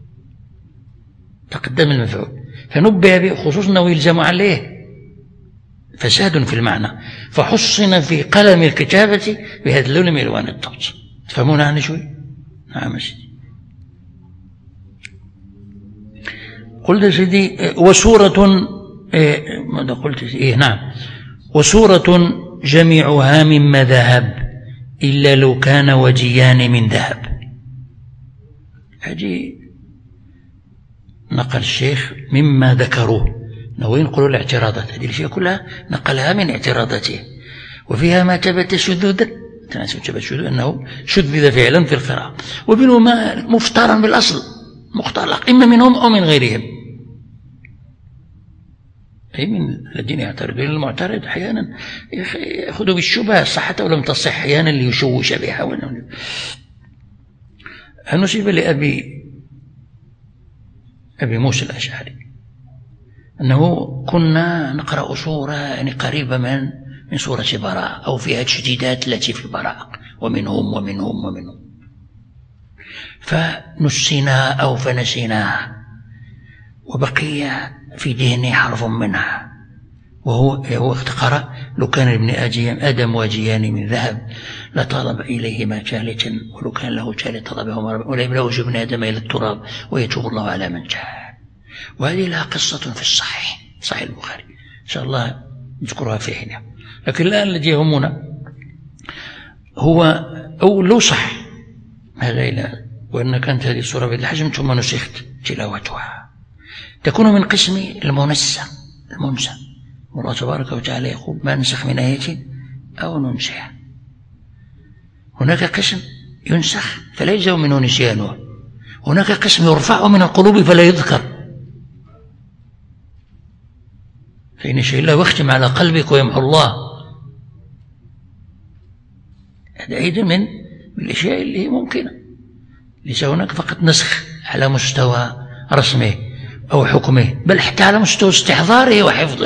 تقدم المفعول، فنبه به خصوصا أنه يلزم عليه فساد في المعنى، فحصن في قلم الكتابة بهذا اللون من ألوان الضبط. تفهمون عني شوي؟ نعم سيدي. قلت سيدي وسورة ماذا قلت؟ نعم، وسورة جميعها مما ذهب إلا لو كان وجيان من ذهب. هذه نقل الشيخ مما ذكروه، نوين نقولوا الاعتراضات، هذه الأشياء كلها نقلها من اعتراضاته، وفيها ما ثبت شذوذا، أنه شذذ فعلا في القراءة، ومنه ما مفترا بالأصل مختلق إما منهم أو من غيرهم، أي من الذين يعترضون. المعترض أحيانا يأخذوا بالشبهة صحة أو لم تصح، أحيانا ليشوش بها. نسب لأبي موسى الأشعري أنه كنا نقرأ سورة يعني قريبة من سورة براءة أو فيها التشديدات التي في براءة، ومنهم فنسينا أو فنسيناها، وبقي في ذهني حرف منها، وهو اختقر لو كان لابن آدم وجيان من ذهب لطلب إليهما ثالثا، ولو كان له ثالث طلبهما رابعا، ولا يملأ وجه ابن آدم إلى التراب ويتوب الله على من جاء. وهذه لها قصة في صحيح البخاري، إن شاء الله نذكرها في حينها. لكن الآن الذي يهمنا هو أو لو صح هذا إلى وأن كانت هذه السورة بالحجم ثم نسخت تلاوتها، تكون من قسم المنسى. الله تبارك وتعالى يقول ما ننسخ من آية أو ننسها. هناك قسم ينسخ فلا يلزم منه نسيانه، هناك قسم يرفع من القلوب فلا يذكر، فإن يشاء الله يختم على قلبك ويمحو الله. هذا أيضا من الأشياء اللي ممكنة، ليس هناك فقط نسخ على مستوى رسمه أو حكمه، بل حتى على مستوى استحضاره وحفظه،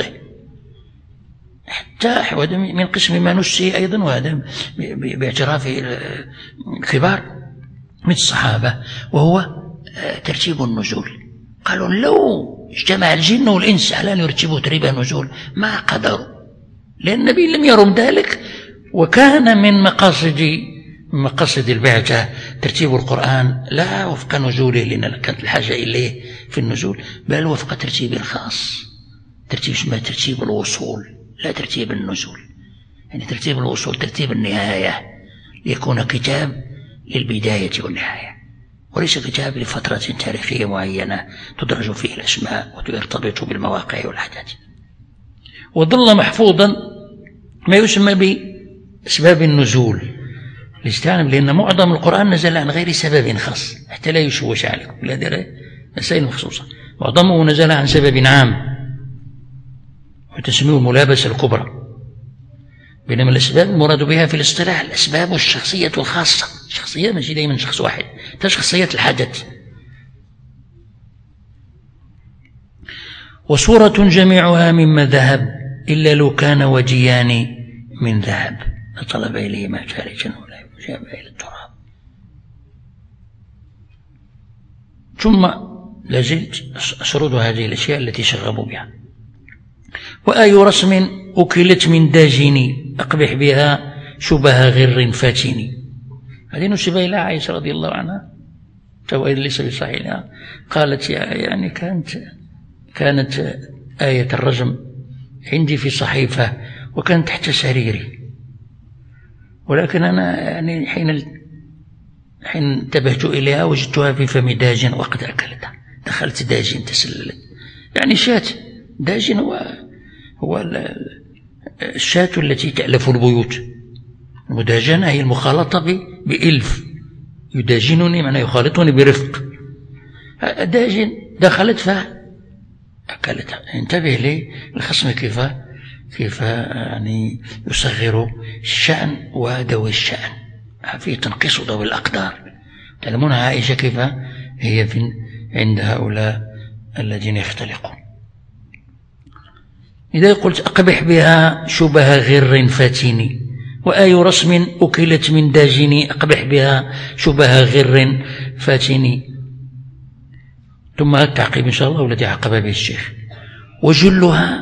حتى من قسم ما نسي أيضا، وهذا باعتراف كبار من الصحابة، وهو ترتيب النزول. قالوا لو اجتمع الجن والإنس على أن يرتبوا ترتيب النزول ما قدروا، لأن النبي لم يرم ذلك، وكان من مقاصد البعثة ترتيب القرآن لا وفق نزوله لأن كانت الحاجة إليه في النزول، بل وفق ترتيب خاص، ترتيب اسمه ترتيب الوصول لا ترتيب النزول. يعني ترتيب الوصول ترتيب النهاية، ليكون كتاب للبداية والنهاية، وليس كتاب لفترة تاريخية معينة تدرج فيه الأسماء ويرتبط بالمواقع والأحداث. وظل محفوظا ما يسمى بأسباب النزول الاستعانة، لأن معظم القرآن نزل عن غير سبب خاص حتى لا يشوش عليكم، لا مسائل مخصوصة، معظمه نزل عن سبب عام وتسميه الملابسة الكبرى، بينما الأسباب المراد بها في الاصطلاح الأسباب الشخصية الخاصة، الشخصية ماشي دائما شخص واحد، شخصية الحدث. وسورة جميعها مما ذهب إلا لو كان وجيان من ذهب لطلب إليهما ثالثا ولا يجاب إلى التراب. ثم لازلت أسرد هذه الأشياء التي شغبوا بها. وآي رسم أكلت من داجني أقبح بها شبه غر فاتني. هذه نسبة إلى عائشة رضي الله عنها، توائل ليس بصحيحها، قالت يعني كانت آية الرجم عندي في صحيفة وكانت تحت سريري، ولكن أنا يعني حين انتبهت إليها وجدتها في فم داجن وقد أكلتها، دخلت داجن تسللت، يعني شاة. داجن هو الشاة التي تألف البيوت. المداجنة هي المخالطة بإلف، يداجنني معنى يخالطني برفق. داجن دخلت فأكلتها. انتبه لي الخصم كيف يعني يصغر الشأن وذوي الشأن، في تنقيص ذوي الأقدار. تعلمون عائشة كيف هي عند هؤلاء الذين يختلقون. إذا قلت أقبح بها شبه غر فاتني، وآي رسم أكلت من داجني، أقبح بها شبه غر فاتني. ثم التعقيب إن شاء الله والذي عقب به الشيخ. وجلها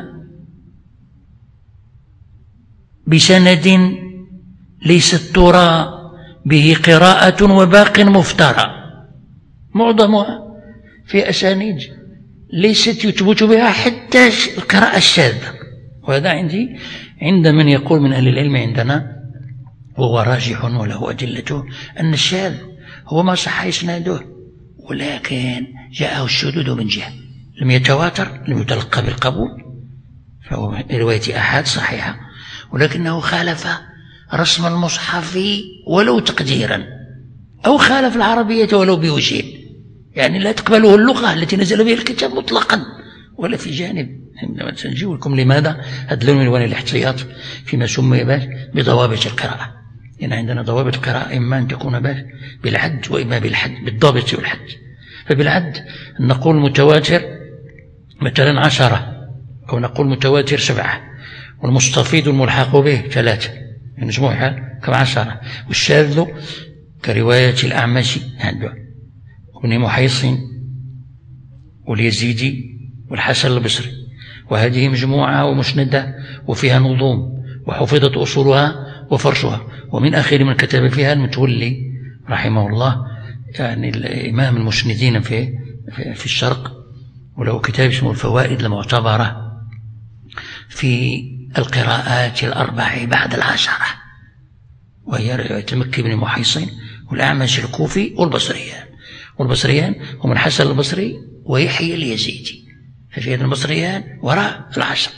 بسند ليست ترى به قراءة وباق مفترى، معظمها في أسانيد ليست يثبت بها حتى القراءة الشاذة. وهذا عند من يقول من أهل العلم عندنا، وهو راجح وله أدلته، أن الشاذ هو ما صح إسناده ولكن جاءه الشذوذ من جهة، لم يتواتر، لم يتلقى بالقبول، فهو رواية أحد صحيحة، ولكنه خالف رسم المصحف ولو تقديرا، أو خالف العربية ولو بوجه، يعني لا تقبله اللغة التي نزل بها الكتاب مطلقا ولا في جانب. سنجيب لكم لماذا هذا لون من ألوان الاحتياط فيما سمي بضوابط القراءة. لأن عندنا ضوابط القراءة إما أن تكون بالعد وإما بالحد، بالضابط والحد. فبالعد نقول متواتر مثلا 10، أو نقول متواتر 7، والمستفيض الملحق به 3، يعني مجموعها كم 10. والشاذ كرواية الأعمش وابن محيصن واليزيدي والحسن البصري، وهذه مجموعة ومسندة وفيها نظوم وحفظت أصولها وفرشها. ومن آخر من كتب فيها المتولي رحمه الله، يعني الإمام المسندين في الشرق، وله كتاب اسمه الفوائد المعتبرة في القراءات الأربع بعد 10، وهي رواية مكي بن محيصن والأعمش الكوفي والبصريان هم الحسن البصري ويحيى اليزيدي، ففي البصريان وراء 10.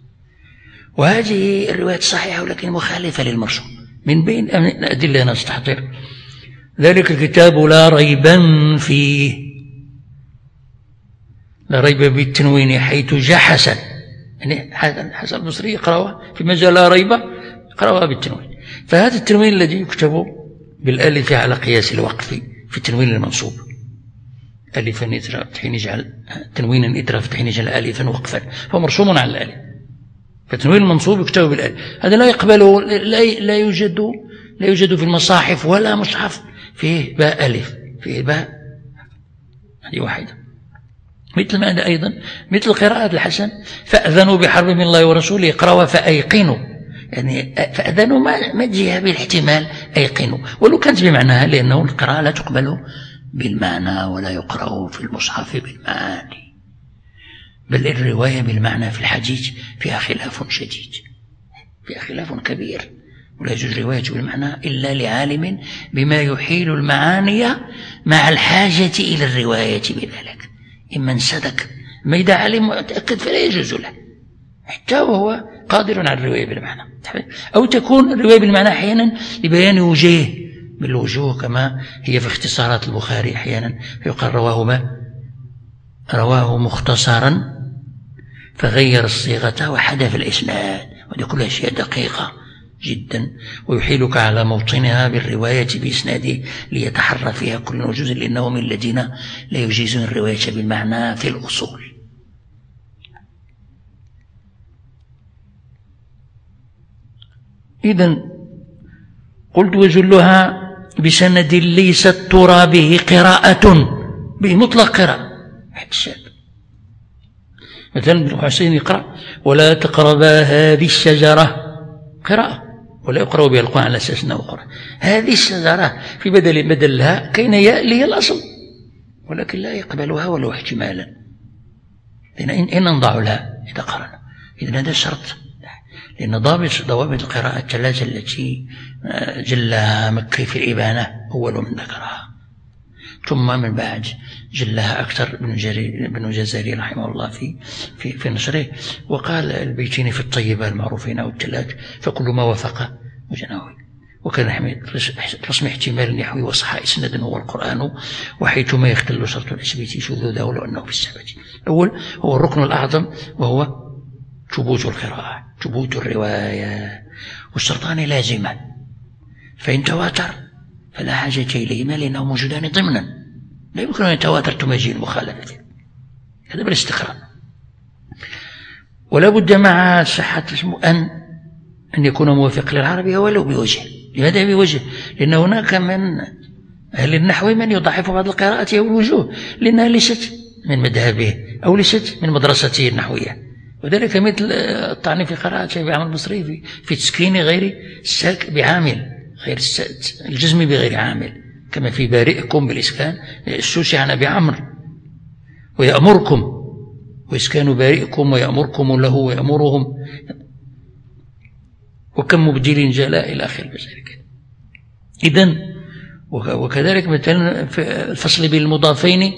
وهذه الروايات صحيحة ولكن مخالفة للمرسوم. من بين الأدلة نستحضر ذلك الكتاب لا ريب فيه، لا ريب بالتنوين حيث جاء حسن، يعني حسن البصري يقرأها في مجال لا ريب يقرأها بالتنوين. فهذا التنوين الذي يكتب بالألف على قياس الوقف في التنوين المنصوب، ألفا إثر حين يجعل تنوينا إثر حين يجعل ألفا وقفا، فهو مرسوم على الألف. فالتنوين المنصوب يكتب بالألف، هذا لا يقبله، لا يوجد في المصاحف ولا مصحف فيه باء ألف، فيه باء، هذه واحدة. مثل ما هذا أيضا مثل قراءة الحسن فأذنوا بحرب من الله ورسوله، يقرأوا فأيقنوا، يعني فأذنوا ما تجيها بالاحتمال أيقنوا، ولو كانت بمعناها، لأنه القراءة لا تقبل بالمعنى ولا يقرأ في المصحف بالمعاني، بل الرواية بالمعنى في الحديث فيها خلاف شديد، فيها خلاف كبير، ولا يجوز رواية بالمعنى إلا لعالم بما يحيل المعاني مع الحاجة إلى الرواية بذلك. إما انسدك ما إذا علم متأكد فلا يجوز له حتى وهو قادر على الرواية بالمعنى. أو تكون الرواية بالمعنى أحيانا لبيان وجيه بالوجوه، كما هي في اختصارات البخاري أحيانا يقال رواه مختصرا فغير الصيغة وحذف الإسناد، وهذه كلها أشياء دقيقة جدا، ويحيلك على موطنها بالرواية بإسناده ليتحرى فيها كل وجوز، لأنه من الذين لا يجيزون الرواية بالمعنى في الأصول. إذن قلت وجلها بسند ليست ترى به قراءة، به مطلق قراءة. مثلا ابن حسين يقرأ ولا تقربا هذه الشجرة، قراءة، ولا يقرأ بها القرآن على أساس أنه قرأ هذه الشجرة في بدلها كاين ياء اللي هي الأصل، ولكن لا يقبلها ولو احتمالا، لأن إن نضع لها إذا قرأنا. إذن هذا شرط، لأن ضوابط القراءة الثلاثة التي جلها مكي في الإبانة أول من ذكرها. ثم من بعد جلها أكثر ابن جزري رحمه الله في نشره، وقال البيتين في الطيبة المعروفين أو الثلاث فكل ما وافق وجناوي. وكان رسم احتمال نحوي وصح إسنادا هو القرآن، وحيثما يختل شرط الإثبات شذوذه لو أنه بالثبات. الأول هو الركن الأعظم وهو ثبوت القراءة، ثبوت الرواية، والشرطان لازمة، فإن تواتر فلا حاجة إليهما لأنه موجودان ضمنا، لا يمكن أن يتواتر ثم يجي المخالفة، هذا بالاستقراء. ولا بد مع صحة أن يكون موافق للعربية ولو بوجه. لماذا بوجه؟ لأن هناك من أهل النحو من يضعف بعض القراءات أو الوجوه لأنها ليست من مذهبه أو ليست من مدرسته النحوية، وذلك مثل الطعن في قراءة شيخ عمرو المصري في تسكين غير الساك بعامل، غير الجزم بغير عامل، كما في بارئكم بالإسكان السوسي عن أبي عمرو ويأمركم، وإسكان بارئكم ويأمركم له ويأمرهم، وكم مبدل جلاء إلى آخر ذلك. إذن وكذلك مثلا في الفصل بين المضافين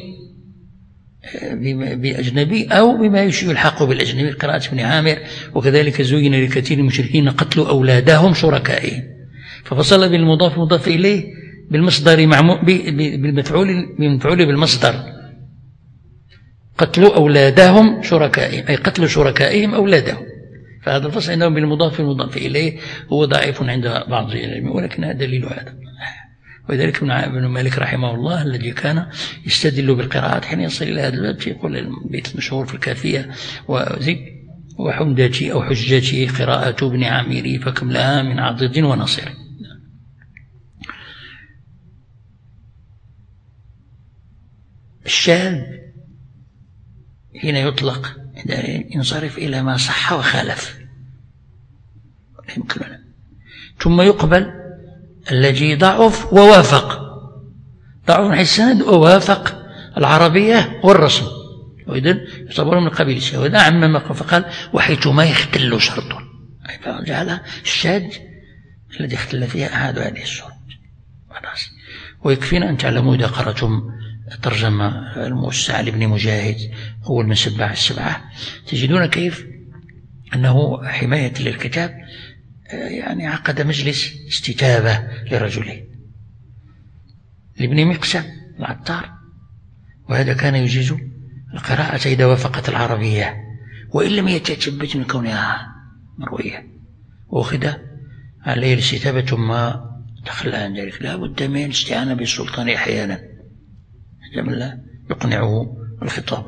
بأجنبي أو بما يلحق بالأجنبي، قراءة ابن عامر. وكذلك زين لكثير من المشركين قتل أولادهم شركائهم، ففصل بين المضاف والمضاف إليه بالمصدر بالمفعول بالمصدر، قتل أولادهم شركائهم أي قتل شركائهم أولادهم. فهذا الفصل عندهم بالمضاف والمضاف إليه هو ضعيف عند بعض العلماء، ولكن هذا دليل هذا. ولذلك ابن مالك رحمه الله الذي كان يستدل بالقراءات حين يصل إلى هذا الباب يقول البيت المشهور في الكافية وحمدتي أو حجتي قراءة ابن عامري فكم لها من عضد ونصر. الشاذ حين يطلق ينصرف إلى ما صح وخالف، ثم يقبل الذي ضعف ووافق، ضعف من حيث السند ووافق العربية والرسم، وإذن يعتبر من قبيل الشاذ. وإذا عمم فقال وحيثما يختل شرط، فجعل الشاذ الذي اختل فيها أحد هذه الشروط. ويكفينا أن تعلموا إذا قرأتم ترجمة الموسع لابن مجاهد أول من سبع السبعة تجدون كيف أنه حماية للكتاب يعني عقد مجلس استتابة لرجلين، لابن مقسم العطار، وهذا كان يجيز القراءة إذا وافقت العربية وإن لم يتثبت من كونها مروية، وأخذ عليه الاستتابة ثم دخل عن ذلك. لا بد من استعانة بالسلطان أحيانا لا يقنعه الخطاب.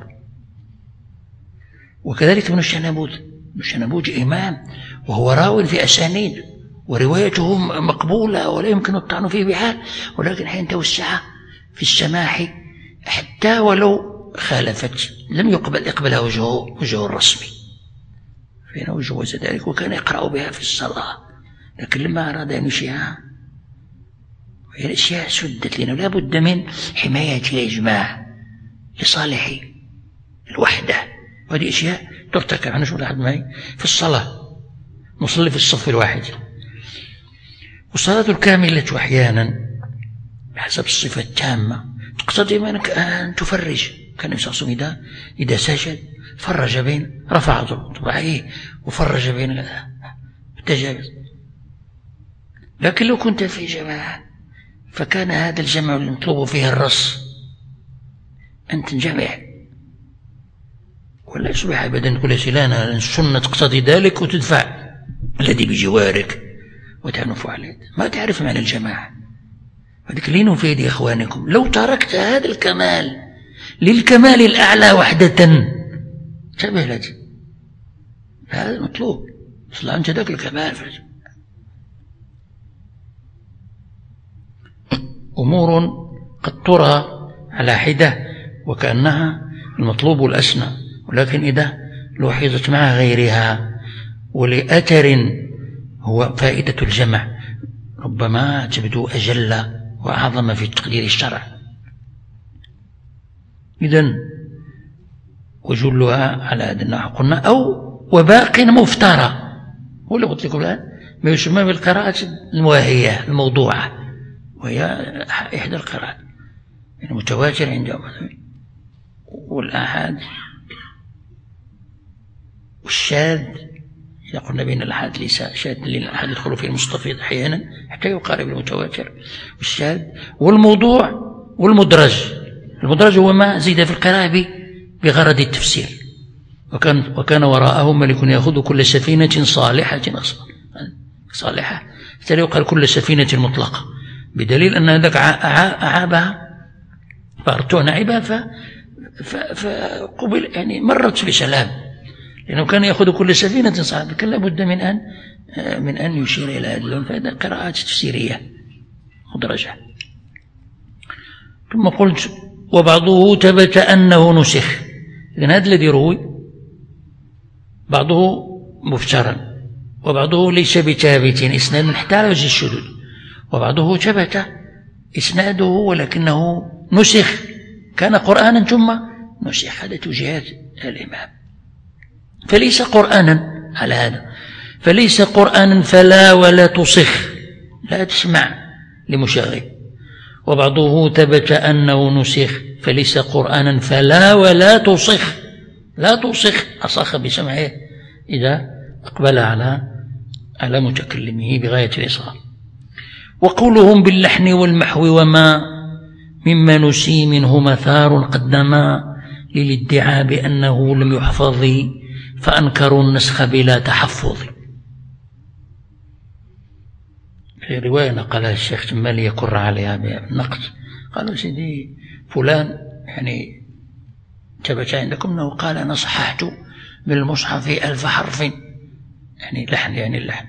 وكذلك ابن الشنبوج إمام وهو راو في أسانيد وروايته مقبولة ولا يمكن الطعن فيه بحال، ولكن حين توسع في السماح حتى ولو خالفت لم يقبلها وجهه الرسمي، فإن وجه ذلك وكان يقرأ بها في الصلاة، لكن لما أراد أن يشيعها وهي الأشياء سدت لنا. لا بد من حماية الإجماع لصالح الوحدة، وهذه أشياء ترتكب. أنا شو لاحظ معي في الصلاة نصلي في الصف الواحد، والصلاة الكاملة أحيانا بحسب الصفة التامة تقتضي منك أن تفرج. كان يصلي إذا سجد فرج بين رفع ضبعيه وفرج بين التجاوز. لكن لو كنت في جماعة فكان هذا الجمع المطلوب فيه الرص أن تنجمع، ولا يصبح أبدا كل سلانة السنة تقتضي ذلك وتدفع الذي بجوارك وتعنف عليه. ما تعرف معنى الجماعة. هذيك لين في يدي إخوانكم لو تركت هذا الكمال للكمال الأعلى وحدة تبهلت، هذا المطلوب. صلى أنت ذاك الكمال. أمور قد ترى على حدة وكأنها المطلوب الأسنى، ولكن إذا لوحظت مع غيرها ولأثر هو فائدة الجمع ربما تبدو أجل وأعظم في تقدير الشرع. إذن وجلها على هذا النحو قلنا، أو وباق مفترى، هو اللي قلت لكم الآن ما يسمى بالقراءة المواهية الموضوعة، وهي إحدى القراءات. المتواتر عندهم، والآحاد والشاذ إذا قلنا بين الآحاد ليس شاذ، لأن الآحاد يدخل في المستفيض أحيانا حتى يقارب المتواتر والشاذ، والموضوع والمدرج. المدرج هو ما زيد في القراءة بغرض التفسير. وكان وراءهم ملك يأخذ كل سفينة صالحة حتى يقال كل سفينة مطلقة، بدليل أن هذاك أعابها فأردت نعبها فقبل، يعني مرت بسلام، لأنه كان يأخذ كل سفينة صالحة، كان لابد من أن يشير إلى هذا اللون. فهذا قراءات تفسيرية مدرجة. ثم قلت وبعضه ثبت أنه نسخ. إذن هذا الذي روي بعضه مفترا، وبعضه ليس بثابت إسناد من حتى على وجه الشذوذ، وبعضه ثبت إسناده ولكنه نسخ، كان قرآنا ثم نسخ. هذا توجيهات الإمام. فليس قرآنا على هذا، فليس قرآنا فلا ولا تصخ، لا تسمع لمشاغب. وبعضه ثبت أنه نسخ، فليس قرآنا فلا ولا تصخ، لا تصخ، أصخ بسمعه إذا أقبل على متكلمه بغاية الإصغاء. وقولهم باللحن والمحو وما مما نسي منه مثار قدما للادعاء بأنه لم يحفظ فأنكروا النسخ بلا تحفظ. في رواية نقلها الشيخ جمالي يكر عليها بالنقد، قالوا سيدي فلان يعني ثبت عندكم أنه قال أنا صححت بالمصحف 1000 حرف، يعني لحن، يعني اللحن.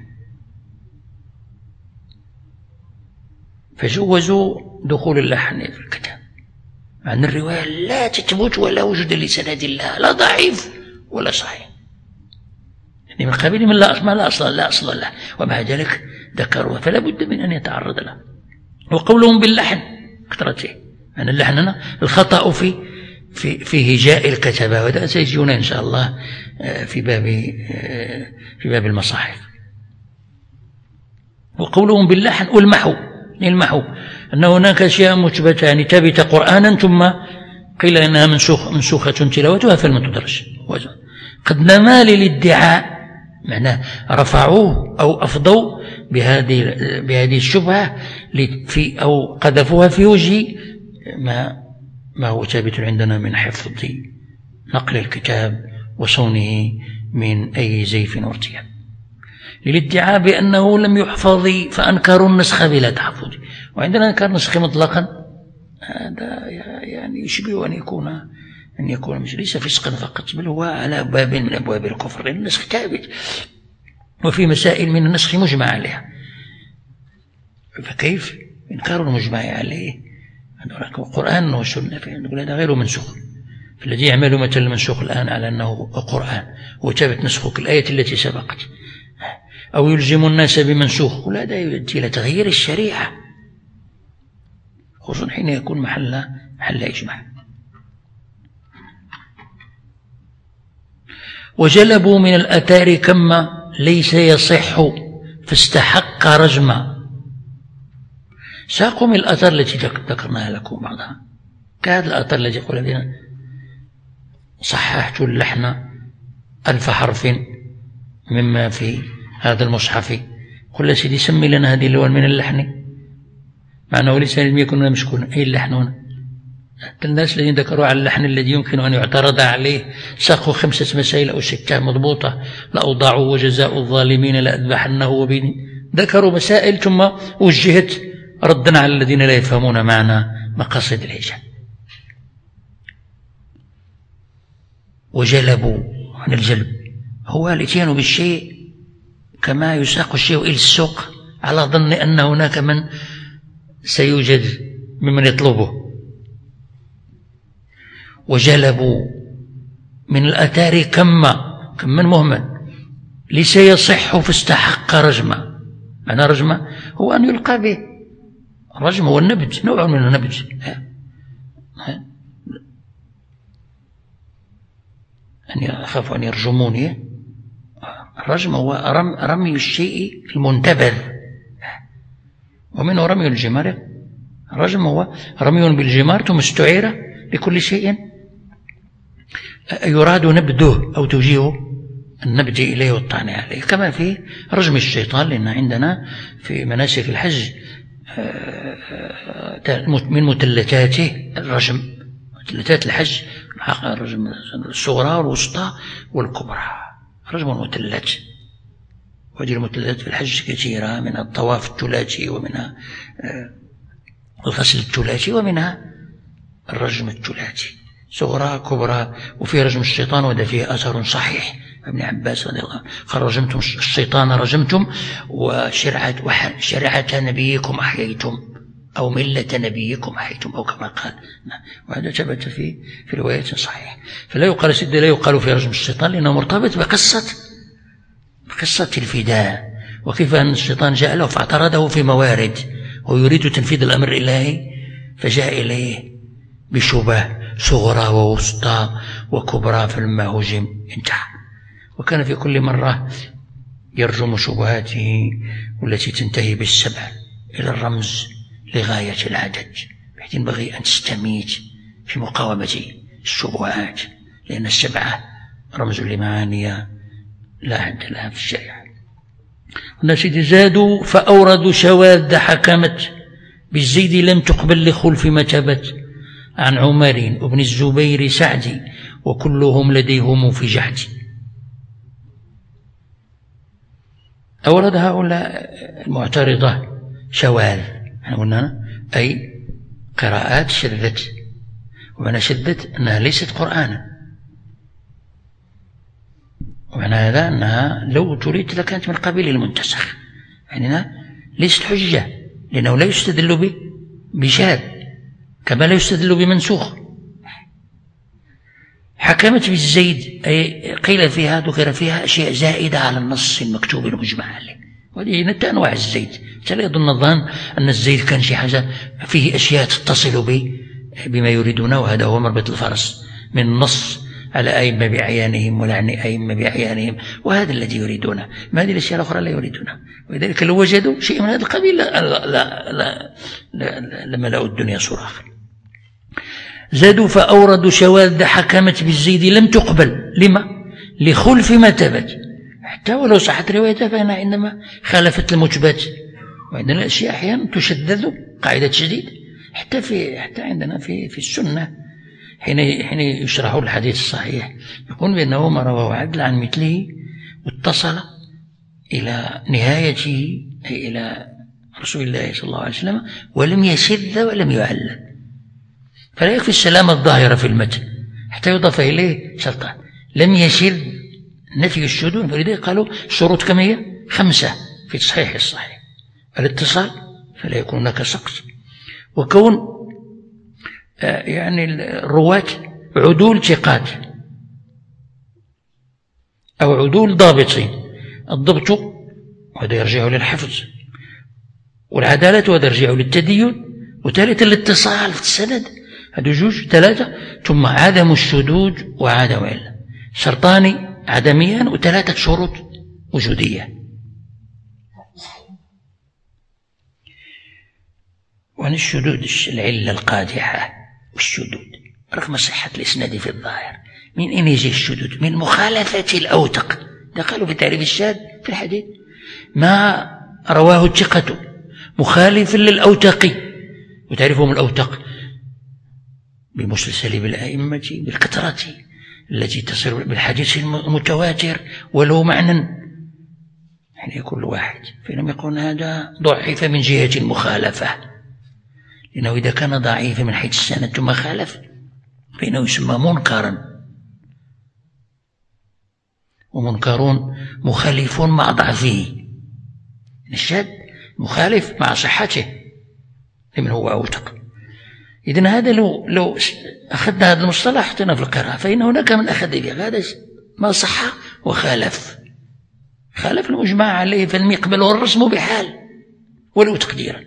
فجوزوا دخول اللحن في الكتاب، عن الرواية لا تثبت ولا وجود لسند الله، لا ضعيف ولا صحيح، يعني من قبيل من لا أصل له، ومع ذلك ذكروها، فلا بد من أن يتعرض له. وقولهم باللحن كثرته، يعني اللحن هنا الخطأ في هجاء الكتبة، وهذا سيجينا إن شاء الله في باب المصاحف. وقولهم باللحن والمحو، المحو أن هناك أشياء مثبتة، يعني ثبت قرآنا ثم قيل إنها منسوخة تلاوتها فلم تدرج. قد نما للادعاء، معناه رفعوه أو أفضوا بهذه الشبهة أو قذفوها في وجه ما هو ثابت عندنا من حفظ نقل الكتاب وصونه من أي زيف وارتياب، للادعاء بأنه لم يحفظ فأنكروا النسخ بلا تحفظ. وعندنا انكار النسخ مطلقا، هذا يعني يشبه أن يكون مش ليس فسقا فقط، بل هو على باب من أبواب الكفر، لأن النسخ ثابت، وفي مسائل من النسخ مجمع عليها، فكيف إنكار المجمع عليه؟ القرآن والسنة نقول هذا غير منسوخ. فالذي يعمل مثل المنسوخ الآن على أنه قرآن وثبت نسخه كالآية التي سبقت، أو يلزم الناس بمنسوخ، وهذا يؤدي إلى تغيير الشريعة، خصوصا حين يكون محل إجماع. وجلبوا من الآثار كما ليس يصح فاستحق رجما. ساقوا من الآثار التي ذكرناها لكم بعضها، كهذا الآثار الذي يقول لنا صححت اللحن 1000 حرف مما في هذا المصحف. قل سيدي سمي لنا هذه اللون من اللحن، معناه ليس لم يكن مشكون أي اللحن هنا. الناس الذين ذكروا على اللحن الذي يمكن أن يعترض عليه ساقوا 5 مسائل أو 6 مضبوطة، لأوضاعوا وجزاء الظالمين لأذبحنه وبين، ذكروا مسائل ثم وجهت ردا على الذين لا يفهمون معنى مقاصد الهجاء. وجلبوا عن الجلب هو الاتيان بالشيء كما يساق الشيء إلى السوق على ظن أن هناك من سيوجد ممن يطلبه. وجلبوا من الآثار كما مهمل ليس يصح فاستحق رجما. معنى رجما هو أن يلقى به، الرجم هو النبج، نوع من النبج. أن يخاف أن يرجموني. الرجم هو رمي الشيء المنتبذ، ومنه رمي الجمار الرجم هو رمي بالجمار ثم استعير لكل شيء يراد نبذه أو توجيه النبذ إليه والطعن عليه، كما في رجم الشيطان، لأن عندنا في مناسك الحج من متلتاته الرجم، متلتات الحج الرجم الصغرى والوسطى والكبرى، رجم المتلت. وهذه المتلتات في الحج كثيرة، منها الطواف الثلاثي ومنها الغسل الثلاثي ومنها الرجم الثلاثي، صغرى كبرى. وفي رجم الشيطان وده فيه أثر صحيح ابن عباس رضي الله عنه قال: رجمتم الشيطان رجمتم وشرعة نبيكم أحييتم، أو ملة نبيكم أحييتم، أو كما قال. وهذا ثبت في رواية صحيح. فلا يقال سد، لا يقال في رجم الشيطان، لأنه مرتبط بقصة الفداء، وكيف أن الشيطان جاء له فاعترضه في موارد ويريد تنفيذ الأمر الإلهي، فجاء إليه بشبه صغرى ووسطى وكبرى، فلما هجم انتهى. وكان في كل مرة يرجم شبهاته والتي تنتهي بالسبع إلى الرمز لغاية العدد، بحيث ينبغي أن تستميت في مقاومة الشبهات، لأن السبعة رمز لمعاني لا حد لها في الشريعة. الناس زادوا فأوردوا شواذ حكمت بالزيد لم تقبل لخلف متبت، عن عمر وابن الزبير سعدي وكلهم لديهم في جحد. أورد هؤلاء المعترضة شواذ، قلنا أي قراءات شذت، ومعنى شذت أنها ليست قرآنا، ومعنى هذا أنها لو تريد لكانت من قبيل المنتسخ، يعني ليست حجة، لأنه لا يستدل بشاذ كما لا يستدل بمنسوخ. حكمت بالزيد أي قيل فيها ذكر فيها أشياء زائدة على النص المكتوب المجمع عليه، وهذه أنواع الزيد. فلا يظن الظان أن الزيد كان شيء حاجة فيه أشياء تتصل بما يريدونه، وهذا هو مربط الفرس من النص على أئمة بعيانهم ولعن أئمة بعيانهم، وهذا الذي يريدونه. ما هذه الأشياء الأخرى لا يريدونها، ولذلك لو وجدوا شيء من هذا القبيل لملأوا الدنيا صراخا. زادوا فأوردوا شواذ حكمت بالزيد لم تقبل، لما؟ لخلف ما ثبت، حتى ولو صحت روايتها فإنها إنما خالفت المثبت. وعندنا الأشياء أحيانا تشدد قاعدة شديد، حتى عندنا في السنة حين يشرح الحديث الصحيح يقول بأنه ما رواه عدل عن مثله واتصل إلى نهايته أي إلى رسول الله صلى الله عليه وسلم ولم يشذ ولم يعلل، فلا يكفي السلامة الظاهرة في المتن حتى يضاف إليه شرطان: لم يشذ نفي الشذوذ، فلذلك قالوا شروط كم هي؟ 5 في تصحيح الصحيح: الاتصال فلا يكون هناك سقط، وكون يعني الرواة عدول ثقات أو عدول ضابطين، الضبط وهذا يرجع للحفظ، والعدالة وهذا يرجع للتدين، وثالث الاتصال في السند، هذا جوج 3، ثم عدم الشذوذ وعدم العلة، شرطان عدميان و3 شروط وجودية. وعن الشذوذ العلة القادحة والشذوذ رغم صحة الإسناد في الظاهر. من أين يجي الشذوذ؟ من مخالفة الأوثق. قالوا في تعريف الشاذ في الحديث: ما رواه الثقة مخالف للأوثق. وتعرفهم الأوثق بمسلسل بالأئمة بالكثرة التي تصل بالحديث المتواتر ولو معنى، يعني كل واحد فإنهم يقولون هذا ضعيف من جهة المخالفة، لأنه إذا كان ضعيفا من حيث السند ثم خالف فإنه يسمى منكرا، ومنكرون مخالفون مع ضعفه. الشاذ مخالف مع صحته لمن هو أوثق. إذن هذا لو أخذنا هذا المصطلح حطينا في القراءة فإن هناك من أخذ به هذا ما صح وخالف، خالف المجمع عليه، فلم يقبله الرسم بحال ولو تقديرا.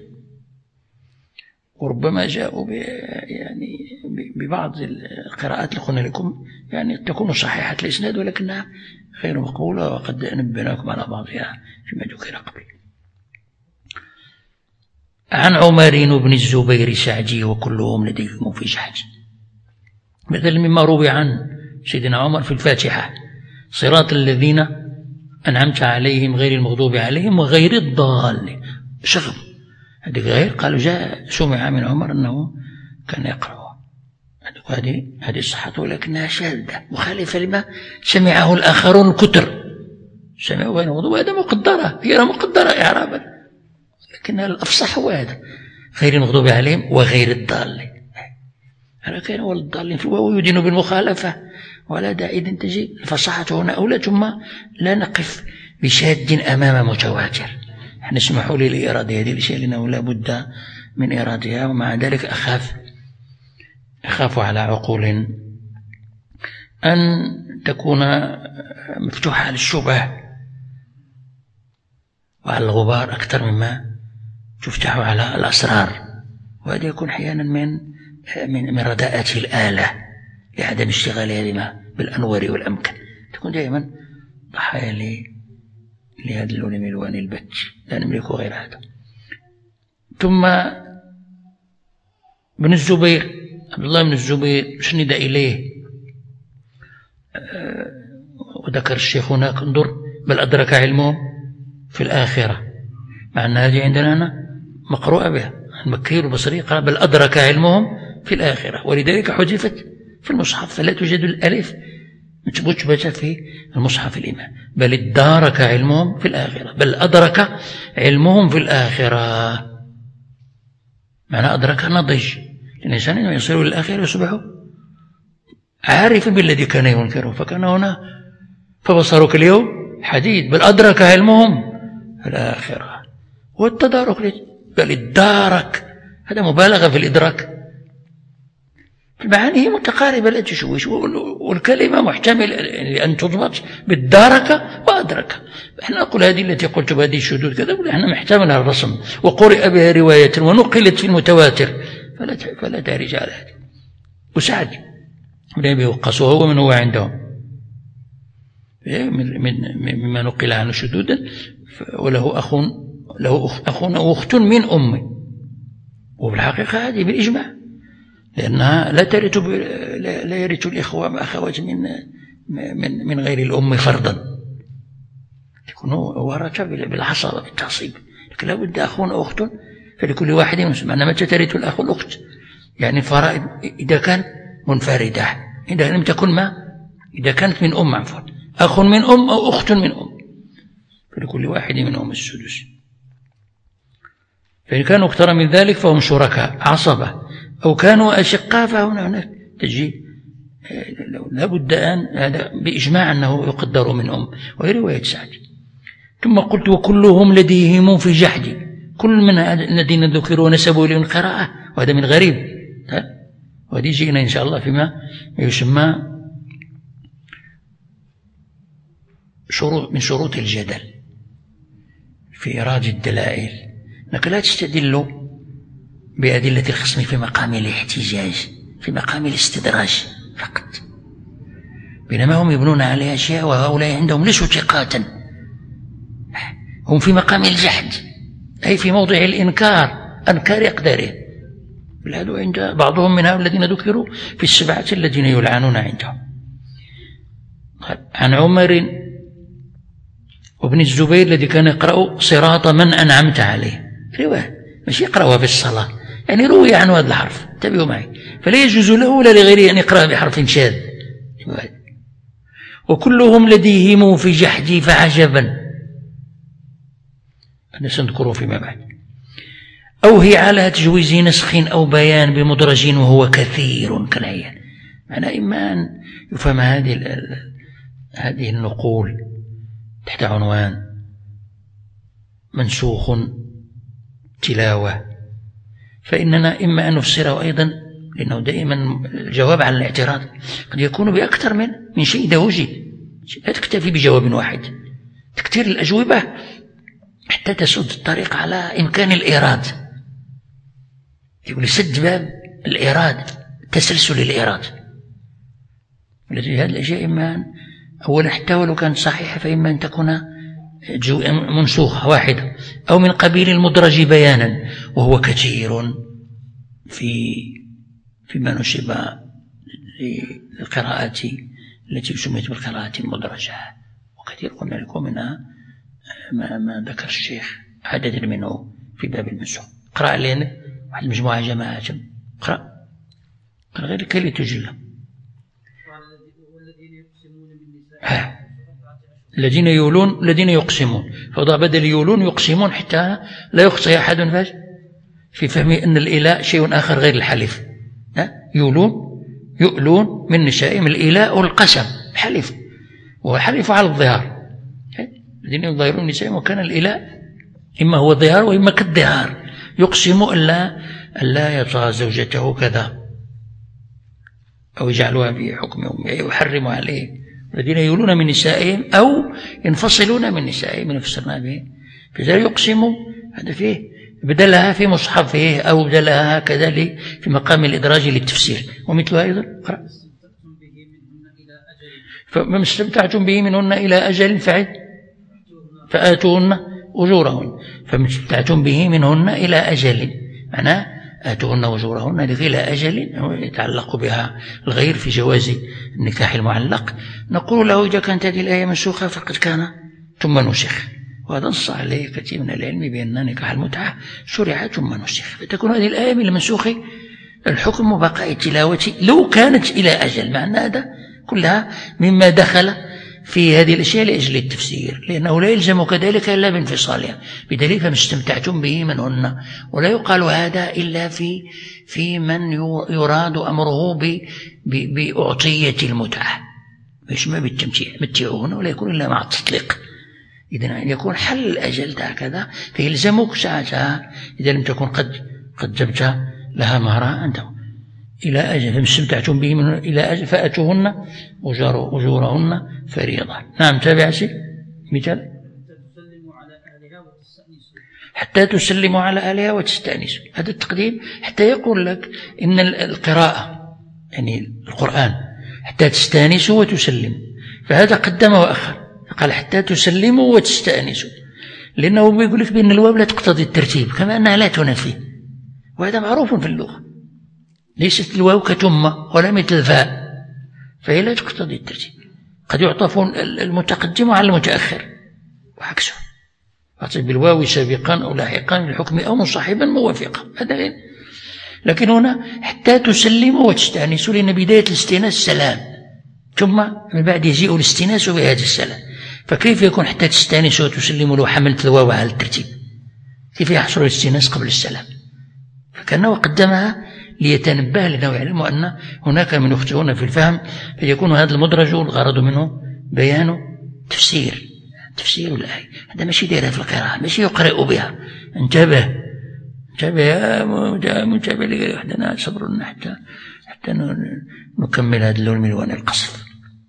وربما جاءوا يعني ببعض القراءات اللي قلنا لكم يعني تكون صحيحة الإسناد ولكنها غير مقبولة، وقد نبهناكم على بعضها فيما ذكر قبل. عن عمر بن الزبير سعدي وكلهم لديهم في جحد. مثل مما روي عن سيدنا عمر في الفاتحة: صراط الذين أنعمت عليهم غير المغضوب عليهم وغير الضالين. شغل هذه غير، قالوا جاء سمع من عمر أنه كان يقرأ. هذه صحته ولكنها شاذة مخالفة لما سمعه الآخرون الكتر، سمعوا غير المغضوب، وهذا مقدرة، هي مقدرة إعرابا، لكن الأفصح هو هذا: غير المغضوب عليهم وغير الضالين. هذا كان هو الضالين وهو يدين بالمخالفة، ولا داعي أن تجي الفصاحة هنا أولى. ثم لا نقف بشاد أمام متواتر. نسمحوا لي لإرادة هذه الأشياء لأنه لا بد من إرادها، ومع ذلك أخاف على عقول أن تكون مفتوحة للشبه وعلى الغبار أكثر مما تفتح على الأسرار، وهذا يكون أحيانا من رداءة الآلة لعدم اشتغالها بالأنوار والأمكن، تكون دائما ضحايا لهذا اللون من ألوان البت، لا نملك غير هذا. ثم بن الزبير، عبد الله بن الزبير سند إليه، وذكر الشيخ هناك: انظر بل أدرك علمهم في الآخرة، مع أن هذه عندنا أنا مقروءة بها. المكي البصري قال بل أدرك علمهم في الآخرة، ولذلك حذفت في المصحف، فلا توجد الألف مثبتة في المصحف الإمام، بل ادارك علمهم في الآخرة، بل أدرك علمهم في الآخرة. معنى أدرك نضج، الإنسان إنه يصير للآخرة يصبح عارفا بالذي كان ينكره، فكان هنا فبصرك اليوم حديد، بل أدرك علمهم في الآخرة. والتدارك بل ادارك، هذا مبالغة في الإدراك، المعاني متقاربة لا تشوش، والكلمة محتمل لأن تضبط بالدارك وأدرك. احنا نقول هذه التي قلت بهذه الشذوذ كذا، احنا محتملها الرسم وقرئ بها رواية ونقلت في المتواتر، فلا تهرج على هذا. وسعد بن أبي وقاص وهو من هو عندهم مما نقل عنه شذوذا، وله أخ وأخت من أمه، وبالحقيقة هذه بالإجماع، لأنها لا يرث الإخوة وأخوات من غير الأم فرضا، يكونوا ورثة بالعصبة بالتعصيب، لكن لا بد أخ وأخت فلكل واحد مسلم. أنا متى ترث الأخ والأخت؟ يعني الفرائض إذا كان منفردة، إذا لم تكن إذا كانت من أم، عفوا، أخ من أم أو أخت من أم، فلكل واحد منهم السدس. فإن كانوا أكثر من ذلك فهم شركاء عصبة، أو كانوا أشقاء فهنا تجي لا بد أن هذا بإجماع أنه يقدر من أم، وهي رواية سعد. ثم قلت وكلهم لديهم في جحد، كل من الذين ذكروا نسبوا إلى القراءة، وهذا من غريب. وهذه جئنا إن شاء الله فيما يسمى من شروط الجدل في إيراد الدلائل، أنك لا تستدل بأدلة الخصم في مقام الاحتجاج، في مقام الاستدراج فقط، بينما هم يبنون عليها أشياء، وهؤلاء عندهم ليسوا ثقاتا، هم في مقام الجحد، أي في موضع الإنكار، أنكار أقداره. هذا عند بعضهم من هؤلاء الذين ذكروا في السبعة الذين يلعنون عندهم. عن عمر وابن الزبير الذي كان يقرأ صراط من أنعمت عليه، رواية مش يقرأها في الصلاة، يعني روي عنه هذا الحرف، انتبهوا معي، فلا يجوز له ولا لغيره أن يقرأ بحرف شاذ. وكلهم لديهم في جحدي فعجبا، هذا سنذكره فيما بعد. أو هي على تجويز نسخ أو بيان بمدرج وهو كثير كالعيان. معنى إما أن يفهم هذه النقول تحت عنوان منسوخ تلاوة، فإننا إما أن نفسره أيضا، لأنه دائما الجواب على الاعتراض قد يكون بأكثر من شيء إذا وجد، لا تكتفي بجواب واحد، تكثير الأجوبة حتى تسد الطريق على إمكان الإيراد، يقول سد باب الإيراد، تسلسل الإيراد. التي هذه الأشياء إما أولا حتى ولو كانت صحيحة فإما أن تكون منسوخة واحدة، أو من قبيل المدرج بيانا، وهو كثير فيما نسب للقراءات التي سميت بالقراءات المدرجة، وكثير قلنا لكم منها ما ذكر الشيخ عدد منه في باب المنسوخ. اقرأ لنا واحد المجموعة جماعة، اقرأ غير كي لتجلى. الذين يولون، الذين يقسمون، فوضع بدل يولون يقسمون حتى لا يخطئ أحد في فهم أن الإيلاء شيء آخر غير الحلف. يؤلون من نسائهم، الإيلاء والقسم الحلف، وحلف على الظهار. الذين يظاهرون نسائهم، وكان الإيلاء إما هو الظهار وإما كالظهار، يقسم ألا يطأ زوجته كذا أو يجعلها في حكمهم، يحرم عليه. الذين يولون من نسائهم أو ينفصلون من نسائهم، نفسرنا به. فذلك يقسم هذا فيه بدلها في مصحفه أو بدلها هكذا في مقام الإدراج للتفسير. ومثلها أيضا فما استمتعتم به منهن إلى أجل فآتوهن أجورهن. فما استمتعتم به منهن إلى أجل، معناه آتوهن أجورهن إلى أجل يتعلق بها الغير في جواز النكاح المعلق. نقول له إذا كانت هذه الآية منسوخة فقد كان ثم نسخ، وهذا نص عليه كثير من العلم بأن نكاح المتعة شرع ثم نسخ، فتكون هذه الآية من المنسوخ الحكم بقاء التلاوة لو كانت إلى أجل. معنى هذا كلها مما دخل في هذه الأشياء لأجل التفسير، لأنه لا يلزم كذلك إلا بانفصالها. بدليل فما استمتعتم به منهن، ولا يقال هذا إلا في من يراد أمره بأعطية المتعة، يسمى بالتمتيع، متعوهن، ولا يكون إلا مع التطليق. إذن أن يكون حل الأجل هكذا فيلزمك ساعتها إذا لم تكن قد جبت لها مهرها أنت إلى أجل. فما استمتعتم به من إلى أجل فأتوهن أجورهن فريضة. نعم، تابع سي مثال. حتى تسلموا على أهلها وتستأنسوا. هذا التقديم حتى يقول لك إن القراءة يعني القرآن حتى تستأنسوا وتسلموا، فهذا قدم وأخر، قال حتى تسلموا وتستأنسوا، لأنه بيقول لك بأن الواو لا تقتضي الترتيب كما أنها لا تنفي، وهذا معروف في اللغة. ليست الواو كتم ولا مثل الفاء، فهي لا تقتضي الترتيب. قد يعطف المتقدم على المتأخر وعكسه، يعطف بالواو سابقا أو لاحقا للحكم أو مصاحبا موافقا، هذا غير. لكن هنا حتى تسلموا وتستأنسوا، لأن بداية الاستئناس السلام، ثم من بعد يجيء الاستئناس بهذا السلام. فكيف يكون حتى تستأنسوا وتسلموا لو حملت الواو على الترتيب؟ كيف يحصل الاستئناس قبل السلام؟ فكأنه قدمها ليتنبه، لأنه يعلم أن هناك من يخطئون في الفهم، فيكون هذا المدرج الغرض منه بيان تفسير الآية. هذا ماشي دايرها في القراءة، ماشي يقرأ بها. انتبه يا منتبه لي وحدنا، صبرنا حتى نكمل هذا اللون من ألوان القصف.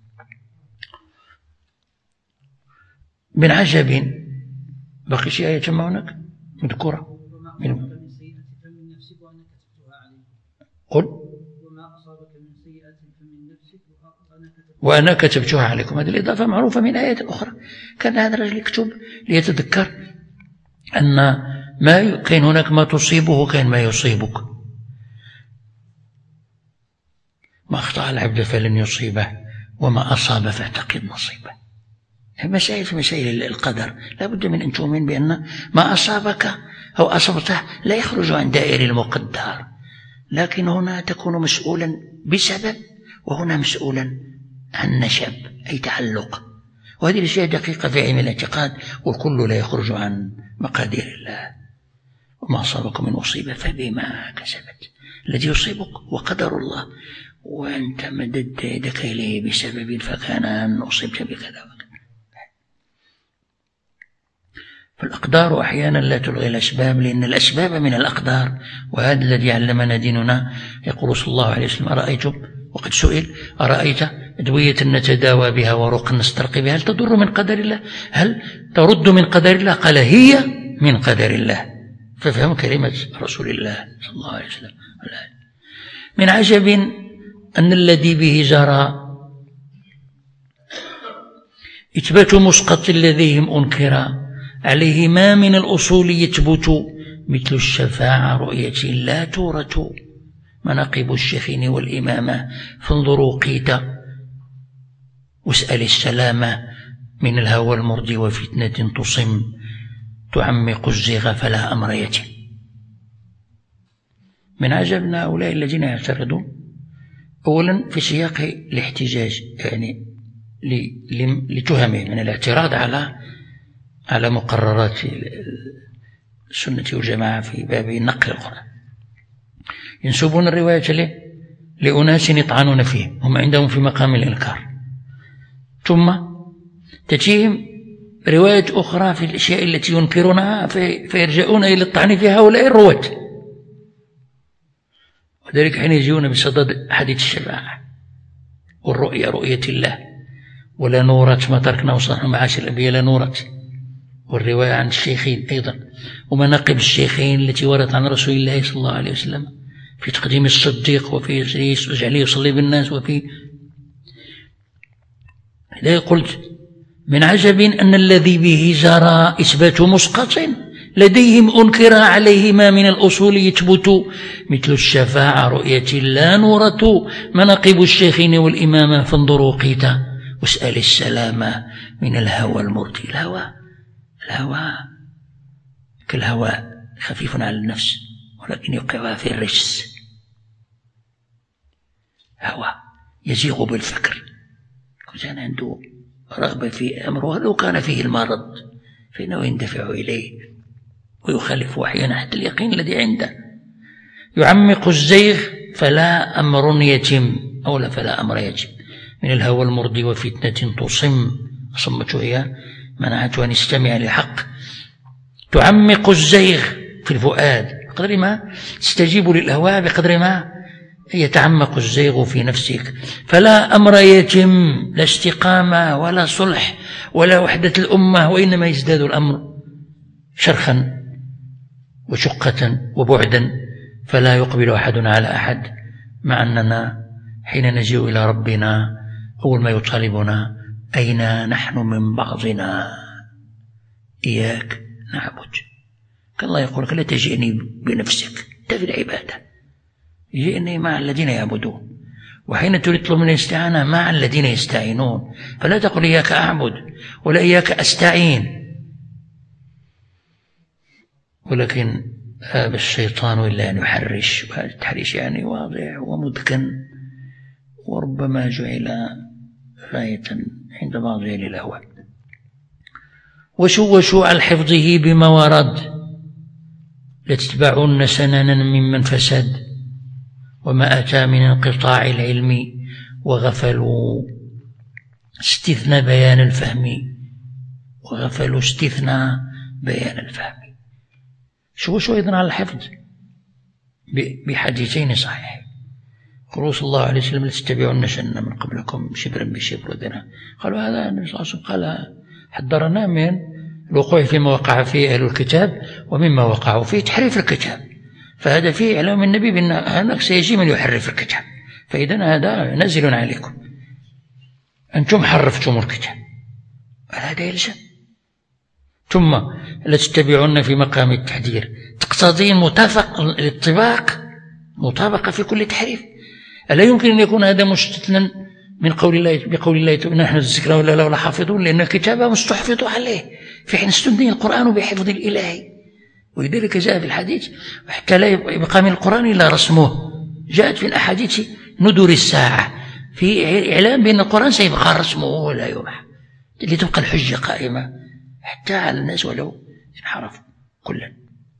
من عجب بقي شيء آية هناك مذكورة قل وأنا كتبتها عليكم. هذه الإضافة معروفة من آيات أخرى. كان هذا الرجل يكتب ليتذكر أن ما كان هناك ما تصيبه وكان ما يصيبك. ما أخطأ العبد فلن يصيبه وما أصاب فاعتقد نصيبه. في مسائل القدر لا بد من أن تؤمن بأن ما أصابك أو أصبته لا يخرج عن دائرة المقدر، لكن هنا تكون مسؤولا بسبب، وهنا مسؤولا عن نشب أي تعلق. وهذه الأشياء دقيقة في علم الاعتقاد، والكل لا يخرج عن مقادير الله. وما أصابك من مصيبة فبما كسبت، الذي يصيبك وقدر الله، وأنت مددت يدك إليه بسبب فكان أن أصبت بكذا وكذا. فالأقدار أحيانا لا تلغي الأسباب، لأن الأسباب من الأقدار. وهذا الذي علمنا ديننا. يقول صلى الله عليه وسلم: أرأيتم، وقد سئل: أرأيت أدوية نتداوى بها ورقا نسترقي بها هل تضر من قدر الله؟ هل ترد من قدر الله؟ قال: هي من قدر الله. ففهم كلمة رسول الله صلى الله عليه وسلم. من عجب أن الذي به جرى إثبات مسقط لديهم أنكر عليه ما من الأصول يثبت مثل الشفاعة رؤية لا تورث مناقب الشيخين والإمامة فانظروا قيت واسأل السلامة من الهوى المرضي وفتنة تصم تعمق الزيغ فلا أمر يتم. من عجبنا هؤلاء الذين يعترضون أولا في سياق الاحتجاج، يعني لتهمه من الاعتراض على مقررات السنة والجماعة في باب نقل القرآن، ينسبون الرواية لأناس يطعنون فيه، هم عندهم في مقام الإنكار، ثم تأتيهم رواية أخرى في الأشياء التي ينكرونها فيرجعون إلى الطعن في هؤلاء الرواة. وذلك حين يجيون بصدد حديث الشفاعة والرؤية رؤية الله ولا نورت ما تركنا وصلنا معاشر الأنبياء لا نورت، والرواية عن الشيخين أيضا ومناقب الشيخين التي وردت عن رسول الله صلى الله عليه وسلم في تقديم الصديق وفي جعله يصلي بالناس وفي إذا قلت من عجب أن الذي به جرى إثبات مسقط لديهم أنكر عليه ما من الأصول يثبت مثل الشفاعة رؤية لا نورة مناقب الشيخين والإمامة فانظروا قيتا واسأل السلامة من الهوى المرضي. الهوى كالهواء خفيف على النفس ولكن يوقعها في الرجس، هوى يزيغ بالفكر، كان عنده رغبة في أمره ولو كان فيه المرض فإنه يندفع إليه ويخالف أحيانا حتى اليقين الذي عنده. يعمق الزيغ فلا أمر يتم أو لا فلا أمر يتم من الهوى المرضي وفتنة تصم، صمته هي منعته أن يستمع للحق. تعمق الزيغ في الفؤاد بقدر ما تستجيب للأهواء بقدر ما يتعمق الزيغ في نفسك. فلا أمر يتم، لا استقامة ولا صلح ولا وحدة الأمة، وإنما يزداد الأمر شرخا وشقة وبعدا، فلا يقبل أحد على أحد، مع أننا حين نجيء إلى ربنا أول ما يطالبنا أين نحن من بعضنا، إياك نعبد. كالله يقول لك لا تجئني بنفسك، أنت في العبادة، جئني مع الذين يعبدون. وحين تريد تطلب من الاستعانة مع الذين يستعينون، فلا تقل إياك أعبد ولا إياك أستعين. ولكن هذا الشيطان إلا أن يحرش، وهذا التحريش يعني واضح ومدكن، وربما جعل غاية عند بعض أهل الأهواء. وشوشوا على حفظه بما ورد لتتبعن سننا ممن فسد وما أتى من انقطاع العلم، وغفلوا استثناء بيان الفهم، وغفلوا استثناء بيان الفهم. شو أيضا على الحفظ بحديثين صحيح، قال صلى الله عليه وسلم لتتبعن سنن من قبلكم شبرا بشبر وذراع. قالوا هذا النبي صلى الله عليه وسلم قال حذرنا من الوقوع فيما وقع فيه أهل الكتاب ومما وقعوا فيه تحريف الكتاب، فهذا فيه إعلام النبي بأن هناك سيجي من يحرف الكتاب، فإذا هذا نازل عليكم، أنتم حرفتم الكتاب، هذا يلزم. ثم لتتبعون في مقام التحذير تقتضي مطابقة في كل تحريف. ألا يمكن أن يكون هذا مستثنى من قول الله بقول الله نحن الذكر ولا له لحافظون، لأن الكتاب مستحفظ عليه في حين استثني القرآن بحفظ الإلهي. ولذلك جاء في الحديث حتى لا يبقى من القرآن إلا رسمه. جاءت في الأحاديث ندر الساعة في إعلام بأن القرآن سيبقى رسمه ولا يمحى، لتبقى الحجة قائمة حتى على الناس ولو انحرفوا كلا.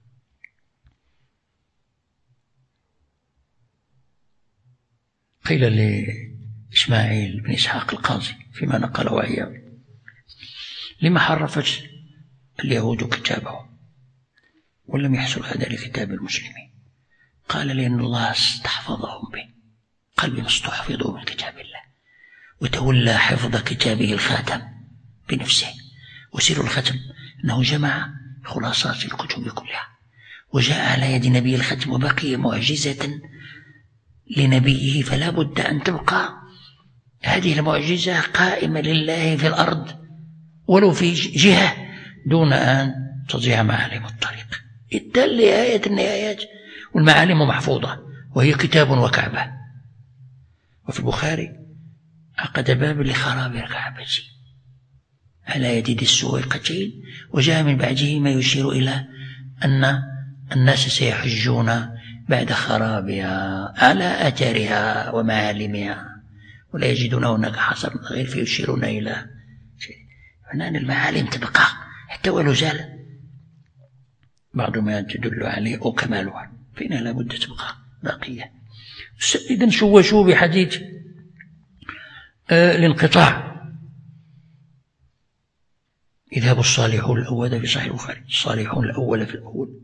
قيل لإسماعيل بن إسحاق القاضي فيما نقله أيام: لما حرفت اليهود كتابهم ولم يحصل هذا لكتاب المسلمين؟ قال: لأن الله استحفظهم به، قلبهم استحفظوا من كتاب الله، وتولى حفظ كتابه الخاتم بنفسه. وسر الختم أنه جمع خلاصات الكتب كلها، وجاء على يد نبي الختم، وبقي معجزة لنبيه، فلا بد أن تبقى هذه المعجزة قائمة لله في الأرض ولو في جهة دون أن تضيع معالم الطريق. الدل لآية النهايات، والمعالم محفوظة وهي كتاب وكعبة. وفي البخاري عقد باب لخراب الكعبة على يد السويقتين، وجاء من بعده ما يشير إلى أن الناس سيحجون بعد خرابها على أثرها ومعالمها، ولا يجدون هناك حصر غير فيشيرون إلى شيء. فنان المعالم تبقى حتى ولو زال بعض ما تدل عليه أو كمالها، فإنها لابد تبقى باقية. إذن شوشوا بحديث الانقطاع. يذهب الصالحون الأول في صحيح البخاري، الصالحون الأول في الأول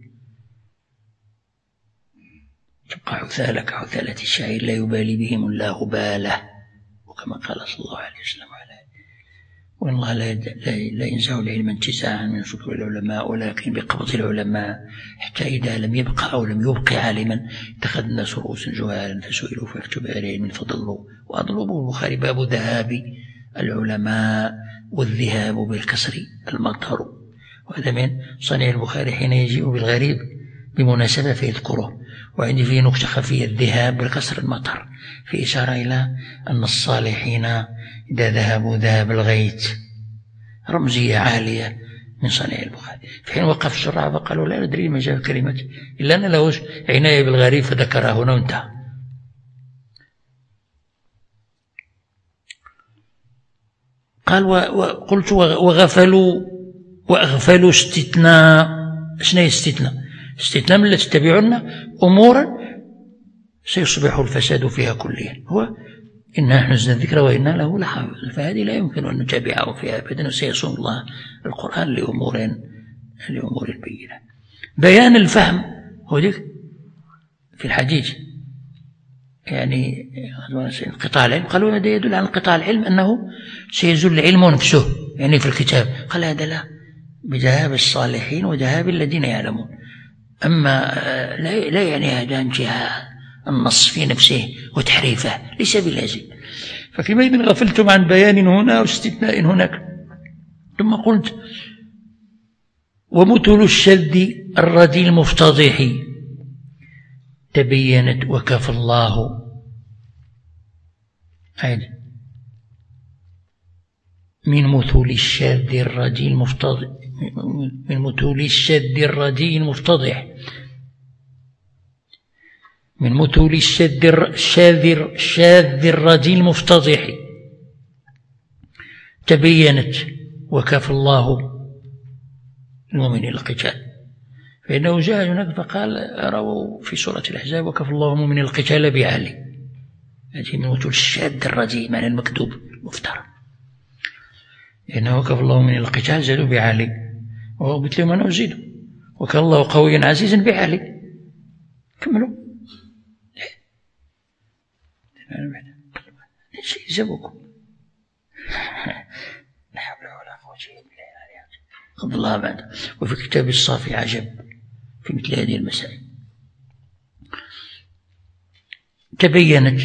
تبقى عثالة كعثالة الشعير لا يبالي بهم الله باله، وكما قال صلى الله عليه وسلم وإن الله لا ينزع العلم انتزاعا من صدور العلماء، ولكن بقبض العلماء، حتى إذا لم يبقى أو لم يبق عالما اتخذ الناس رؤوسا جهالا فسئلوا فاكتب عليهم فضلوا وأضربوا. البخاري باب ذهاب العلماء، والذهاب بالكسر المطر، وهذا من صنيع البخاري حين يجيء بالغريب بمناسبة فيذكره. وعندي فيه نكتة خفية، الذهاب بالكسر المطر، في إشارة إلى أن الصالحين إذا ذهبوا ذهب الغيث، رمزية عالية من صنيع البخاري. في حين وقف الشراح فقالوا لا ندري ما جاء كلمة إلا أن له عناية بالغريب فذكرها هنا وانتهى. قال وقلت وأغفلوا استثناء. شنو هي استثناء؟ استثناء من التي تتبعون أمورا سيصبح الفساد فيها كليا، هو إنا نحن نزلنا الذكر وإنا له لحافظ، فهذه لا يمكن أن نتابعه فيها أبدا، وسيصون الله القرآن لأمور بينة. بيان الفهم هو ذلك في الحديث، يعني انقطاع العلم. قالوا هذا يدل على انقطاع العلم، أنه سيزول العلم نفسه، يعني في الكتاب. قال هذا لا، بذهاب الصالحين وذهاب الذين يعلمون. أما لا يعني هذا انتهاء النص في نفسه وتحريفه، ليس بلازم. فكما غفلتم عن بيان هنا واستثناء هناك. ثم قلت ومثل الشذ الردي المفتضح تبينت وكفى الله من مثل الشاذ الردي المفتضح، من مثل الشاذ الردي المفتضح، من مثل الشاذ الردي المفتضح تبينت وكفى الله المؤمنين القتال. فإنه جاء هناك فقال رووا في سورة الأحزاب وكفى الله المؤمنين القتال بعلي، هذه من مثل الشاذ الردي معنى المكذوب المفترى، لأنه كفى الله من القتال زادوا بعلي، وهو مثل ما نزيد وكان الله قويا عزيزا بعلي. كملوا يجزبكم لا حول ولا قوة إلا بالله. قبل الله بعد. وفي كتاب الصافي عجب في مثل هذه المسائل. تبينت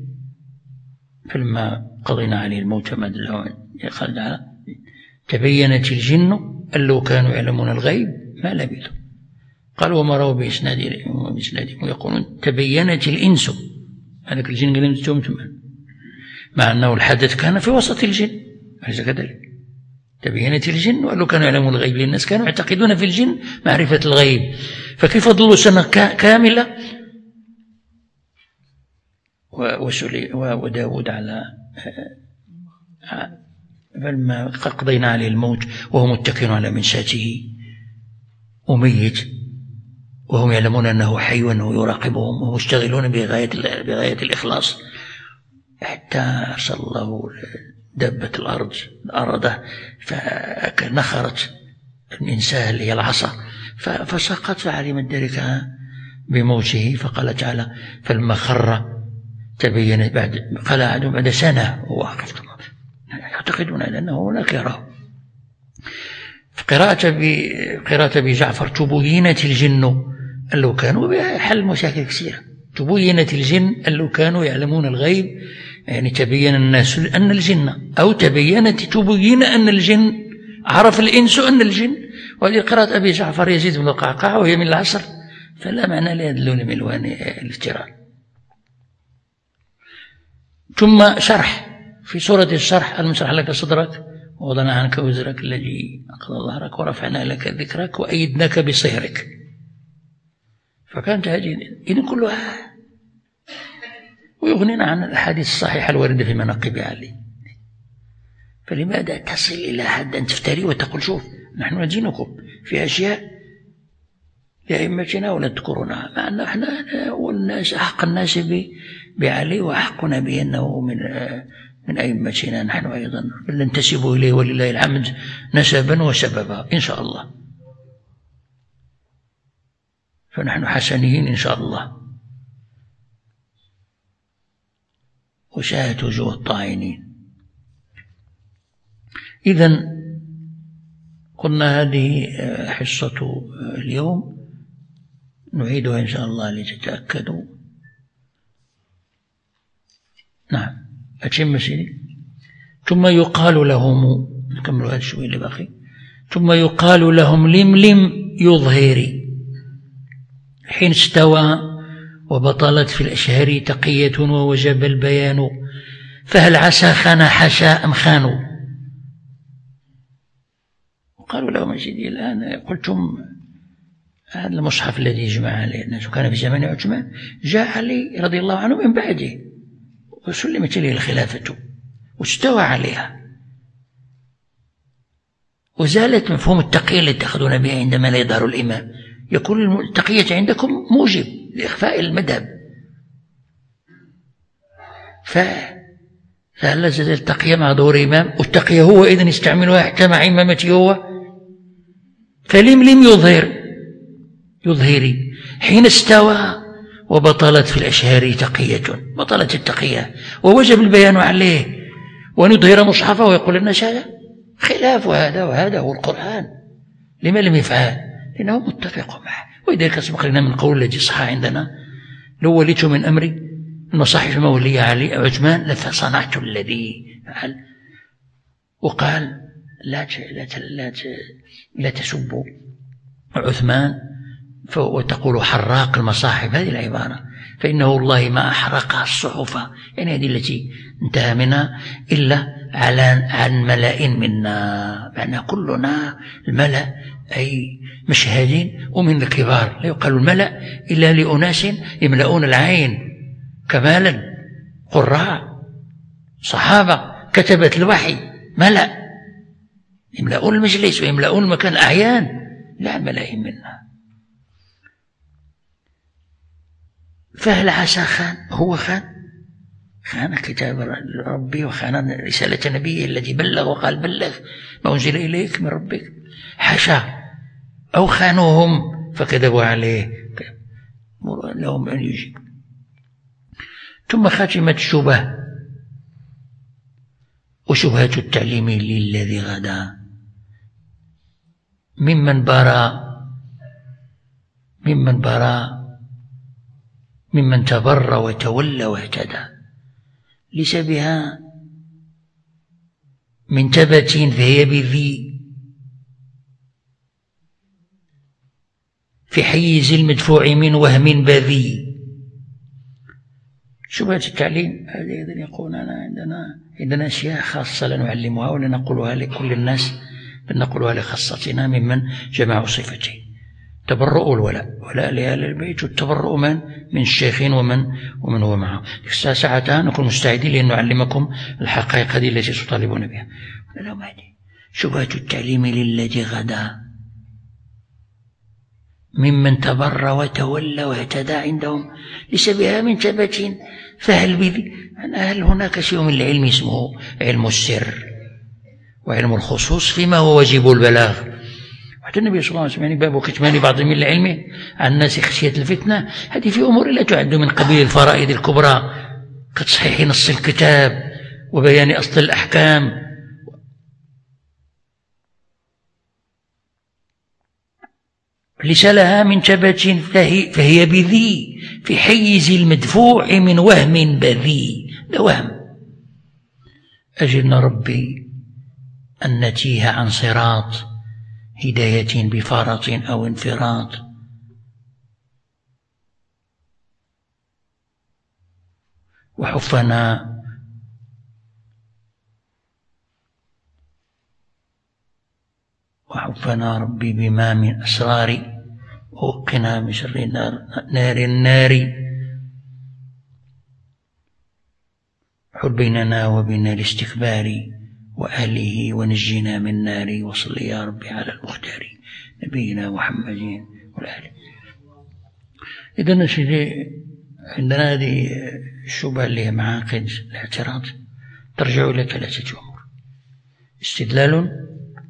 فلما قضينا عليه الموت ما دلهم قال تعالى تبينت الجن أن لو كانوا يعلمون الغيب ما لبثوا. قال وما رووا بإسنادهم ويقولون تبينت الإنس، هذاك الجن قال لهم مع أنه الحدث كان في وسط الجن، أليس كذلك؟ تبينت الجن وأن لو كانوا يعلمون الغيب، للناس كانوا يعتقدون في الجن معرفة الغيب، فكيف ضلوا سنة كاملة وداود على فلما قضينا عليه الموت وهو متكئ على منشاته وميت، وهم يعلمون أنه حي وأنه يراقبهم ومشتغلون بغاية الإخلاص، حتى أرسل الله دابة الأرض فنخرت الإنسان هي العصا فسقط، فعلمت ذلك بموته. فقال تعالى فلما خر تبين قال أحدهم بعد سنة وواقف، يعتقدون أنه هناك يراه. قراءة بجعفر تبينت الجن أن لو كانوا حل مشاكل كثيرة. تبينت الجن أن لو كانوا يعلمون الغيب، يعني تبين الناس أن الجن، أو تبين أن الجن عرف الإنس أن الجن. وهذه قراءة أبي جعفر يزيد بن القعقاع وهي من العصر، فلا معنى لهذا اللون من ألوان الافتراء. ثم شرح في سورة الشرح: ألم نشرح لك صدرك ووضعنا عنك وزرك الذي أنقض ظهرك ورفعنا لك ذكرك وأيدناك بصهرك. فكانت هذه إذن كلها ويغنينا عن الأحاديث الصحيحة الواردة في مناقب علي. فلماذا تصل إلى حد أن تفتري وتقول شوف نحن ندينكم في أشياء لأئمتنا ولا تذكرونها، مع أن احنا والناس أحق الناس بعلي وأحقنا بأنه من أئمتنا نحن أيضا، بل ننتسب إليه ولله الحمد نسبا وسببا إن شاء الله. فنحن حسنيين إن شاء الله، وشاهت وجوه الطاعنين. إذن قلنا هذه حصة اليوم نعيدها إن شاء الله لتتأكدوا. نعم أتم سيدي. ثم يقال لهم، نكمل هذا الشوي اللي باقي. ثم يقال لهم لملم يظهري حين استوى وبطلت في الأشهر تقية ووجب البيان، فهل عسى خان حشا أم خانوا؟ قالوا لهم سيدي الآن قلتم هذا المصحف الذي جمع عليه الناس وكان في زمن عثمان جاء علي رضي الله عنه من بعده وسلمت إليه الخلافة واستوى عليها وزالت مفهوم التقية التي تأخذون بها عندما لا يظهر الإمام. يكون التقية عندكم موجب لإخفاء المذهب، فهل زالت التقية مع ظهور إمام؟ والتقية هو إذن يستعملها حتى مع إمامته هو. فلم يظهري حين استوى وبطلت في الأشهار تقية، بطلت التقية ووجب البيان عليه ونظهر مصحفه ويقول الناس هذا خلاف وهذا هو القرآن. لما لم يفعل؟ لأنه متفق معه. ولذلك سبق لنا من قول الذي صح عندنا: لو وليت من أمري المصاحف مولية علي عثمان لفصنعت الذي فعل. وقال لا تسبوا عثمان وتقولوا حراق المصاحف، هذه العبارة، فإنه والله ما أحرقها الصحف، يعني هذه التي انتهى منها إلا عن ملأ منا، معنى كلنا الملأ أي مشهدين ومن الكبار. لا يقال الملأ إلا لأناس يملؤون العين كمالا، قراء صحابة كتبت الوحي، ملأ يملؤون المجلس ويملؤون المكان الأعيان، لا ملأ منا. فهل عسى خان؟ هو خان كتاب ربي وخان رسالة نبيه الذي بلغ وقال بلغ ما أنزل إليك من ربك، حشا، أو خانوهم فكذبوا عليه لهم أن يجيب. ثم خاتمة الشبه وشبهة التعليم للذي غدا ممن تبر وتولى واهتدى، ليس بها من تبة فهي بذي في حيز المدفوع من وهم بذي. شبهة التعليم هذه إذن يقول عندنا أشياء خاصة لا نعلمها ولا نقولها لكل الناس، بل نقولها لخاصتنا ممن جمعوا صفتين: تبرؤ الولاء، ولاء لأهل البيت، والتبرؤ من الشيخين ومن هو معه. ساعتها نكون مستعدين لأن نعلمكم الحقائق هذه التي تطالبون بها. لهم هذه شبهة التعليم للذي غدا ممن تبر وتولى واهتدى عندهم ليس بها من تبة فهل بذي. هل هناك شيء من العلم اسمه علم السر وعلم الخصوص فيما هو واجب البلاغ. حتى النبي صلى الله عليه وسلم باب كتمان بعض من العلم عن الناس خشية الفتنة، هذه في أمور لا تعد من قبيل الفرائض الكبرى كتصحيح نص الكتاب وبيان أصل الأحكام. ليس لها من تبة فهي بذي في حيز المدفوع من وهم بذي. ده وهم. أجلنا ربي النتيه عن صراط هداية بفرط أو انفراط. وحفنا ربي بما من أسرار وقنا من شر نار النار. حل بيننا وبين الاستكبار وأهله ونجنا من النار. وصل يا ربي على المختار نبينا محمد والآل. إذن سيدي عندنا هذه الشبهة اللي هي معاقد الاعتراض ترجع إلى ثلاثة أمور: استدلال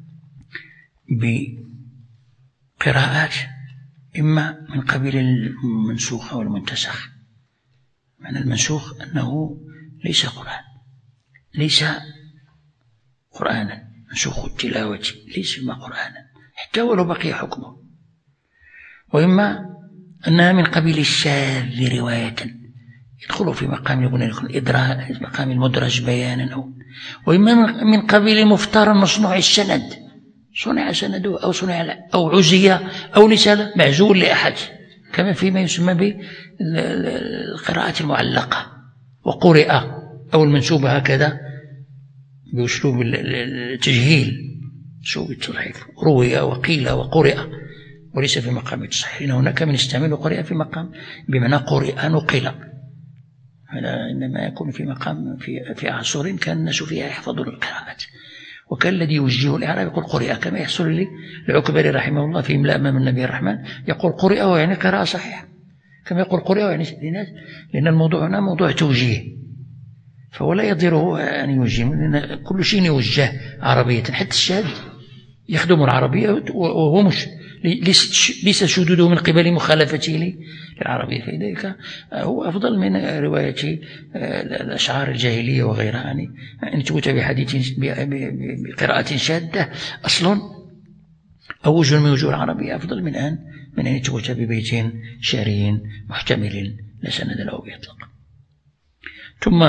بقراءات إما من قبيل المنسوخ أو المنتسخ. معنى المنسوخ أنه ليس قرآن، ليس قرآنا، منسوخ التلاوة ليس ما قرآنا حتى ولو بقي حكمه. وإما أنها من قبيل الشاذ رواية يدخل في مقام يكون إدراك، مقام المدرج بيانا، وإما من قبيل المفترى مصنوع السند، صنع سنده أو صنع أو عزي أو لسان معزول لأحد، كما فيما يسمى بالقراءة المعلقة وقرئ أو المنسوبة هكذا بأسلوب التجهيل، أسلوب التضعيف، روي وقيل وقرئ وليس في مقام التصحيح. هناك من يستعمل قرئ في مقام بمعنى قرئ نقل، هذا إنما يكون في مقام في عصور كان الناس فيها يحفظون القراءات، وكان الذي يوجه الإعراب يقول قرئ، كما يحصل لي العكبري رحمه الله في إملاء أمام النبي الرحمن يقول قرئ ويعني قراءة صحيحة، كما يقول قرئ ويعني للناس، لأن الموضوع هنا موضوع توجيه، فهو لا يضره أن يوجه، لأن كل شيء يوجه عربية، حتى الشاذ يخدم العربية وهو مش ليس شذوذه من قبل مخالفته للعربية، فلذلك هو أفضل من رواية الأشعار الجاهلية وغيرها. يعني أن تؤتى بحديث بقراءة شاذة أصل أو وجه من وجوه العربية أفضل من أن تؤتى ببيت شعري محتمل لا سند له بإطلاق. ثم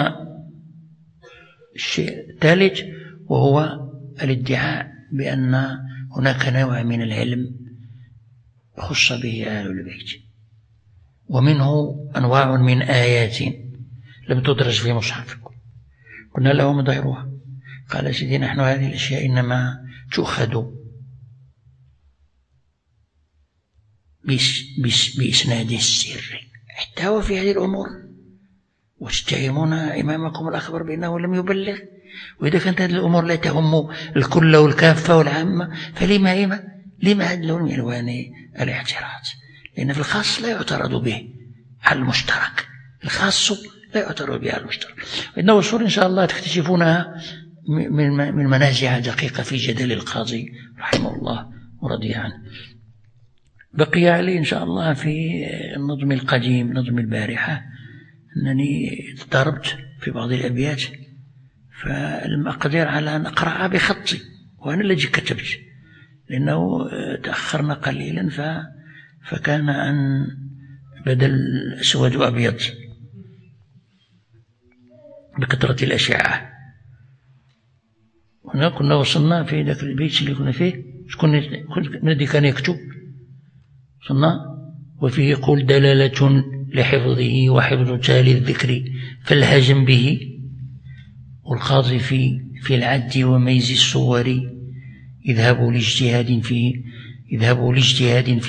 الشيء الثالث وهو الادعاء بأن هناك نوع من العلم خص به أهل البيت، ومنه أنواع من آيات لم تدرج في مصحفكم. قلنا لهم ضيروها، قال سيدي نحن هذه الأشياء إنما تؤخذ بإسناد السر حتى وفي هذه الأمور وتتهمون إمامكم الأخبر بأنه لم يبلغ، وإذا كانت هذه الأمور لا تهم الكل والكافة والعامة فلما هذا اللون من ألوان الاعتراض؟ لأن في الخاص لا يعترض به على المشترك، الخاص لا يعترض به على المشترك. إنه أصول إن شاء الله تكتشفونها من منازع دقيقة في جدل القاضي رحمه الله ورضي عنه. بقي علي إن شاء الله في النظم القديم، نظم البارحة، أنني ضربت في بعض الأبيات فلم أقدر على أن أقرأها بخطي، وأنا الذي كتبت، لأنه تأخرنا قليلا فكان أن بدل أسود وأبيض بكثرة الأشعة. هنا كنا وصلنا في ذاك البيت اللي كنا فيه، شكون من الذي كان يكتب؟ وصلنا وفيه قول دلالة لحفظه وحفظ تالي الذكر فالهجم به، والقاضي في العد وميز الصور اذهبوا لاجتهاد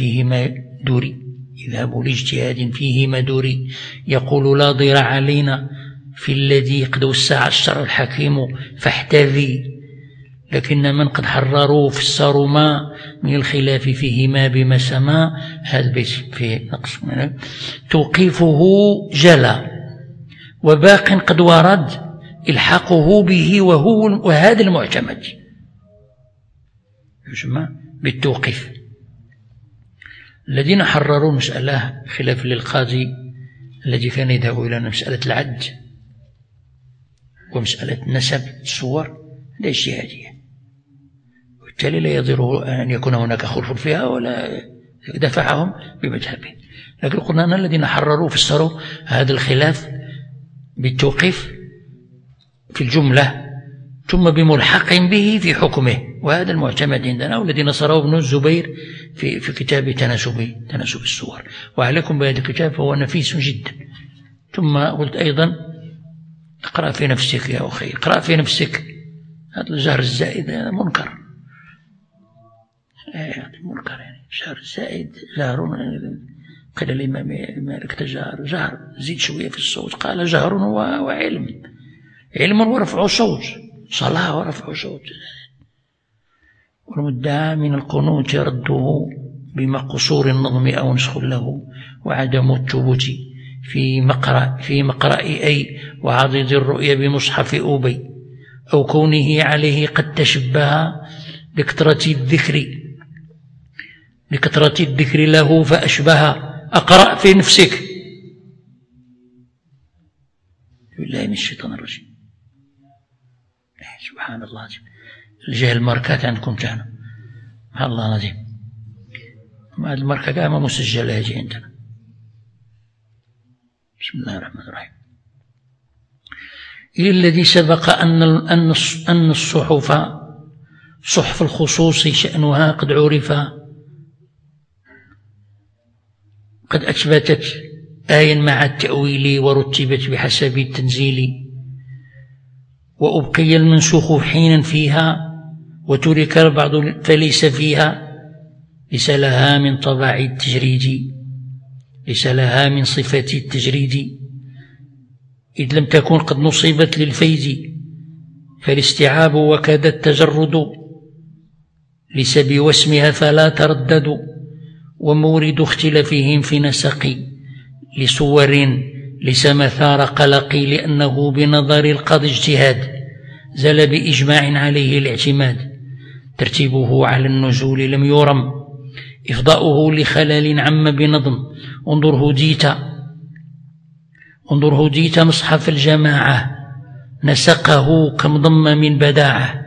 فيه ما دوري يقول لا ضير علينا في الذي قد وسع الشرع الحكيم فاحتذي، لكن من قد حرروا فسروا ما من الخلاف فيهما بما سما. هذا البيت فيه نقص توقيفه جلا وباق قد ورد الحقه به وهذا المعتمد يسمى بالتوقيف. الذين حرروا مسألة خلاف للقاضي الذي كان يذهب إلى مسألة العد ومسألة نسب الصور لا اجتهادية، وبالتالي لا يضره أن يكون هناك خلف فيها ولا دفعهم بمذهبه. لكن قلنا أن الذين حرروا فسروا هذا الخلاف بالتوقيف في الجملة، ثم بملحق به في حكمه، وهذا المعتمد عندنا والذي نصره ابن الزبير في كتاب تناسب السور. وعليكم بهذا الكتاب فهو نفيس جدا. ثم قلت أيضا اقرأ في نفسك يا أخي، اقرأ في نفسك. هذا الجهر الزائد هذا منكر، منكر يعني. الجهر الزائد جهر، قال الإمام مالك جهر زيد شوية في الصوت، قال جهر وعلم، علم ورفع صوت، صلاة ورفع صوت. والمدعى من القنوت رده بما قصور النظم أو نسخ له، وعدم الثبوت في مقرأ أي وعضد الرؤيا بمصحف أوبي، أو كونه عليه قد تشبه بكثرة الذكر له فأشبه. أقرأ في نفسك. بالله من الشيطان الرجيم. سبحان الله العظيم، الجهل ماركات عندكم تاعنا، سبحان الله العظيم. هذه الماركة كاع ما مسجلة هذه عندنا. بسم الله الرحمن الرحيم. إلى الذي سبق أن صحف الخصوص شأنها قد عرف، قد أثبتت آيا مع التأويل ورتبت بحسب التنزيل، وأبقي المنسوخ حينا فيها وترك البعض فليس فيها، ليس لها من طبع التجريد، ليس لها من صفة التجريد، إذ لم تكن قد نصبت للفيز، فالاستيعاب وكذا التجرد، ليس بواسمها فلا تردد، ومورد اختلافهم في نسق لصور ليس مثار قلق، لأنه بنظر القاضي اجتهاد زال بإجماع عليه الاعتماد، ترتيبه على النزول لم يرم، إفضاؤه لخلل عم بنظم، انظر هديت مصحف الجماعة نسقه كم ضم من بداعة،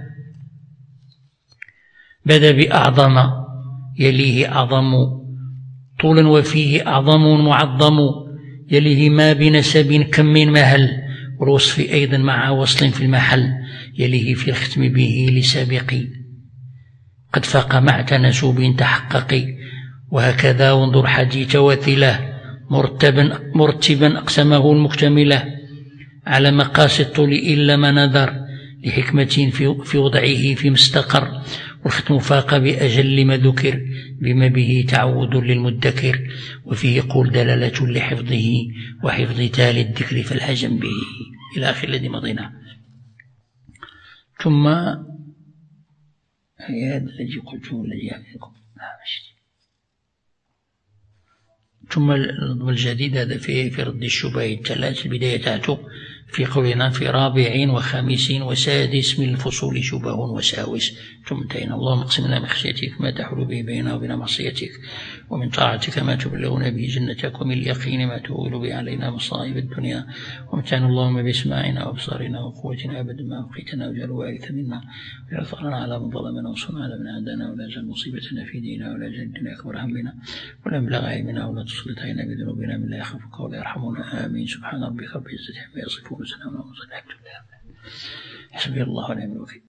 بدا بأعظم يليه أعظم طولا وفيه أعظم معظم، يليه ما بنسب كم من مهل، والوصف أيضا مع وصل في المحل، يليه في الختم به لسابق قد فاق مع تناسب تحقق، وهكذا وانظر حديث وثله مرتبا أقسمه المكتملة، على مقاس الطول إلا ما نذر لحكمة في وضعه في مستقر، والختم فاق بأجل ما ذكر بما به تعود للمدكر، وفيه قول دلالة لحفظه وحفظ تالي الذكر فالحجم به، إلى آخر الذي مضينا. ثم هذا الذي قلته الذي يعلمكم. ثم الجديد هذا في رد الشبهات الثلاث، البداية تاعته في قولنا في 4 و5 و6 من الفصول شبه وساوس. ثم انتهينا. اللهم اقسم لنا من خشيتك ما تحول به بيننا وبين معصيتك، ومن طاعتك ما تبلغنا به جنتك، ومن اليقين ما تهول به علينا مصائب الدنيا، ومتعنا اللهم باسماعنا وابصارنا وقوتنا ابدا ما ابقيتنا، واجعل وارث منا، واجعل ثارنا على من ظلمنا، وانصرنا على من عادانا، ولا تجعل مصيبتنا في ديننا، ولا تجعل الدنيا اكبر همنا ولا مبلغ علمنا، ولا تسلط علينا بذنوبنا من لا يخافك ولا يرحمنا. امين. سبحان ربك رب العزة عما يصفون، وسلام على المرسلين، الحمد لله. حسبي الله ونعم الوكيل.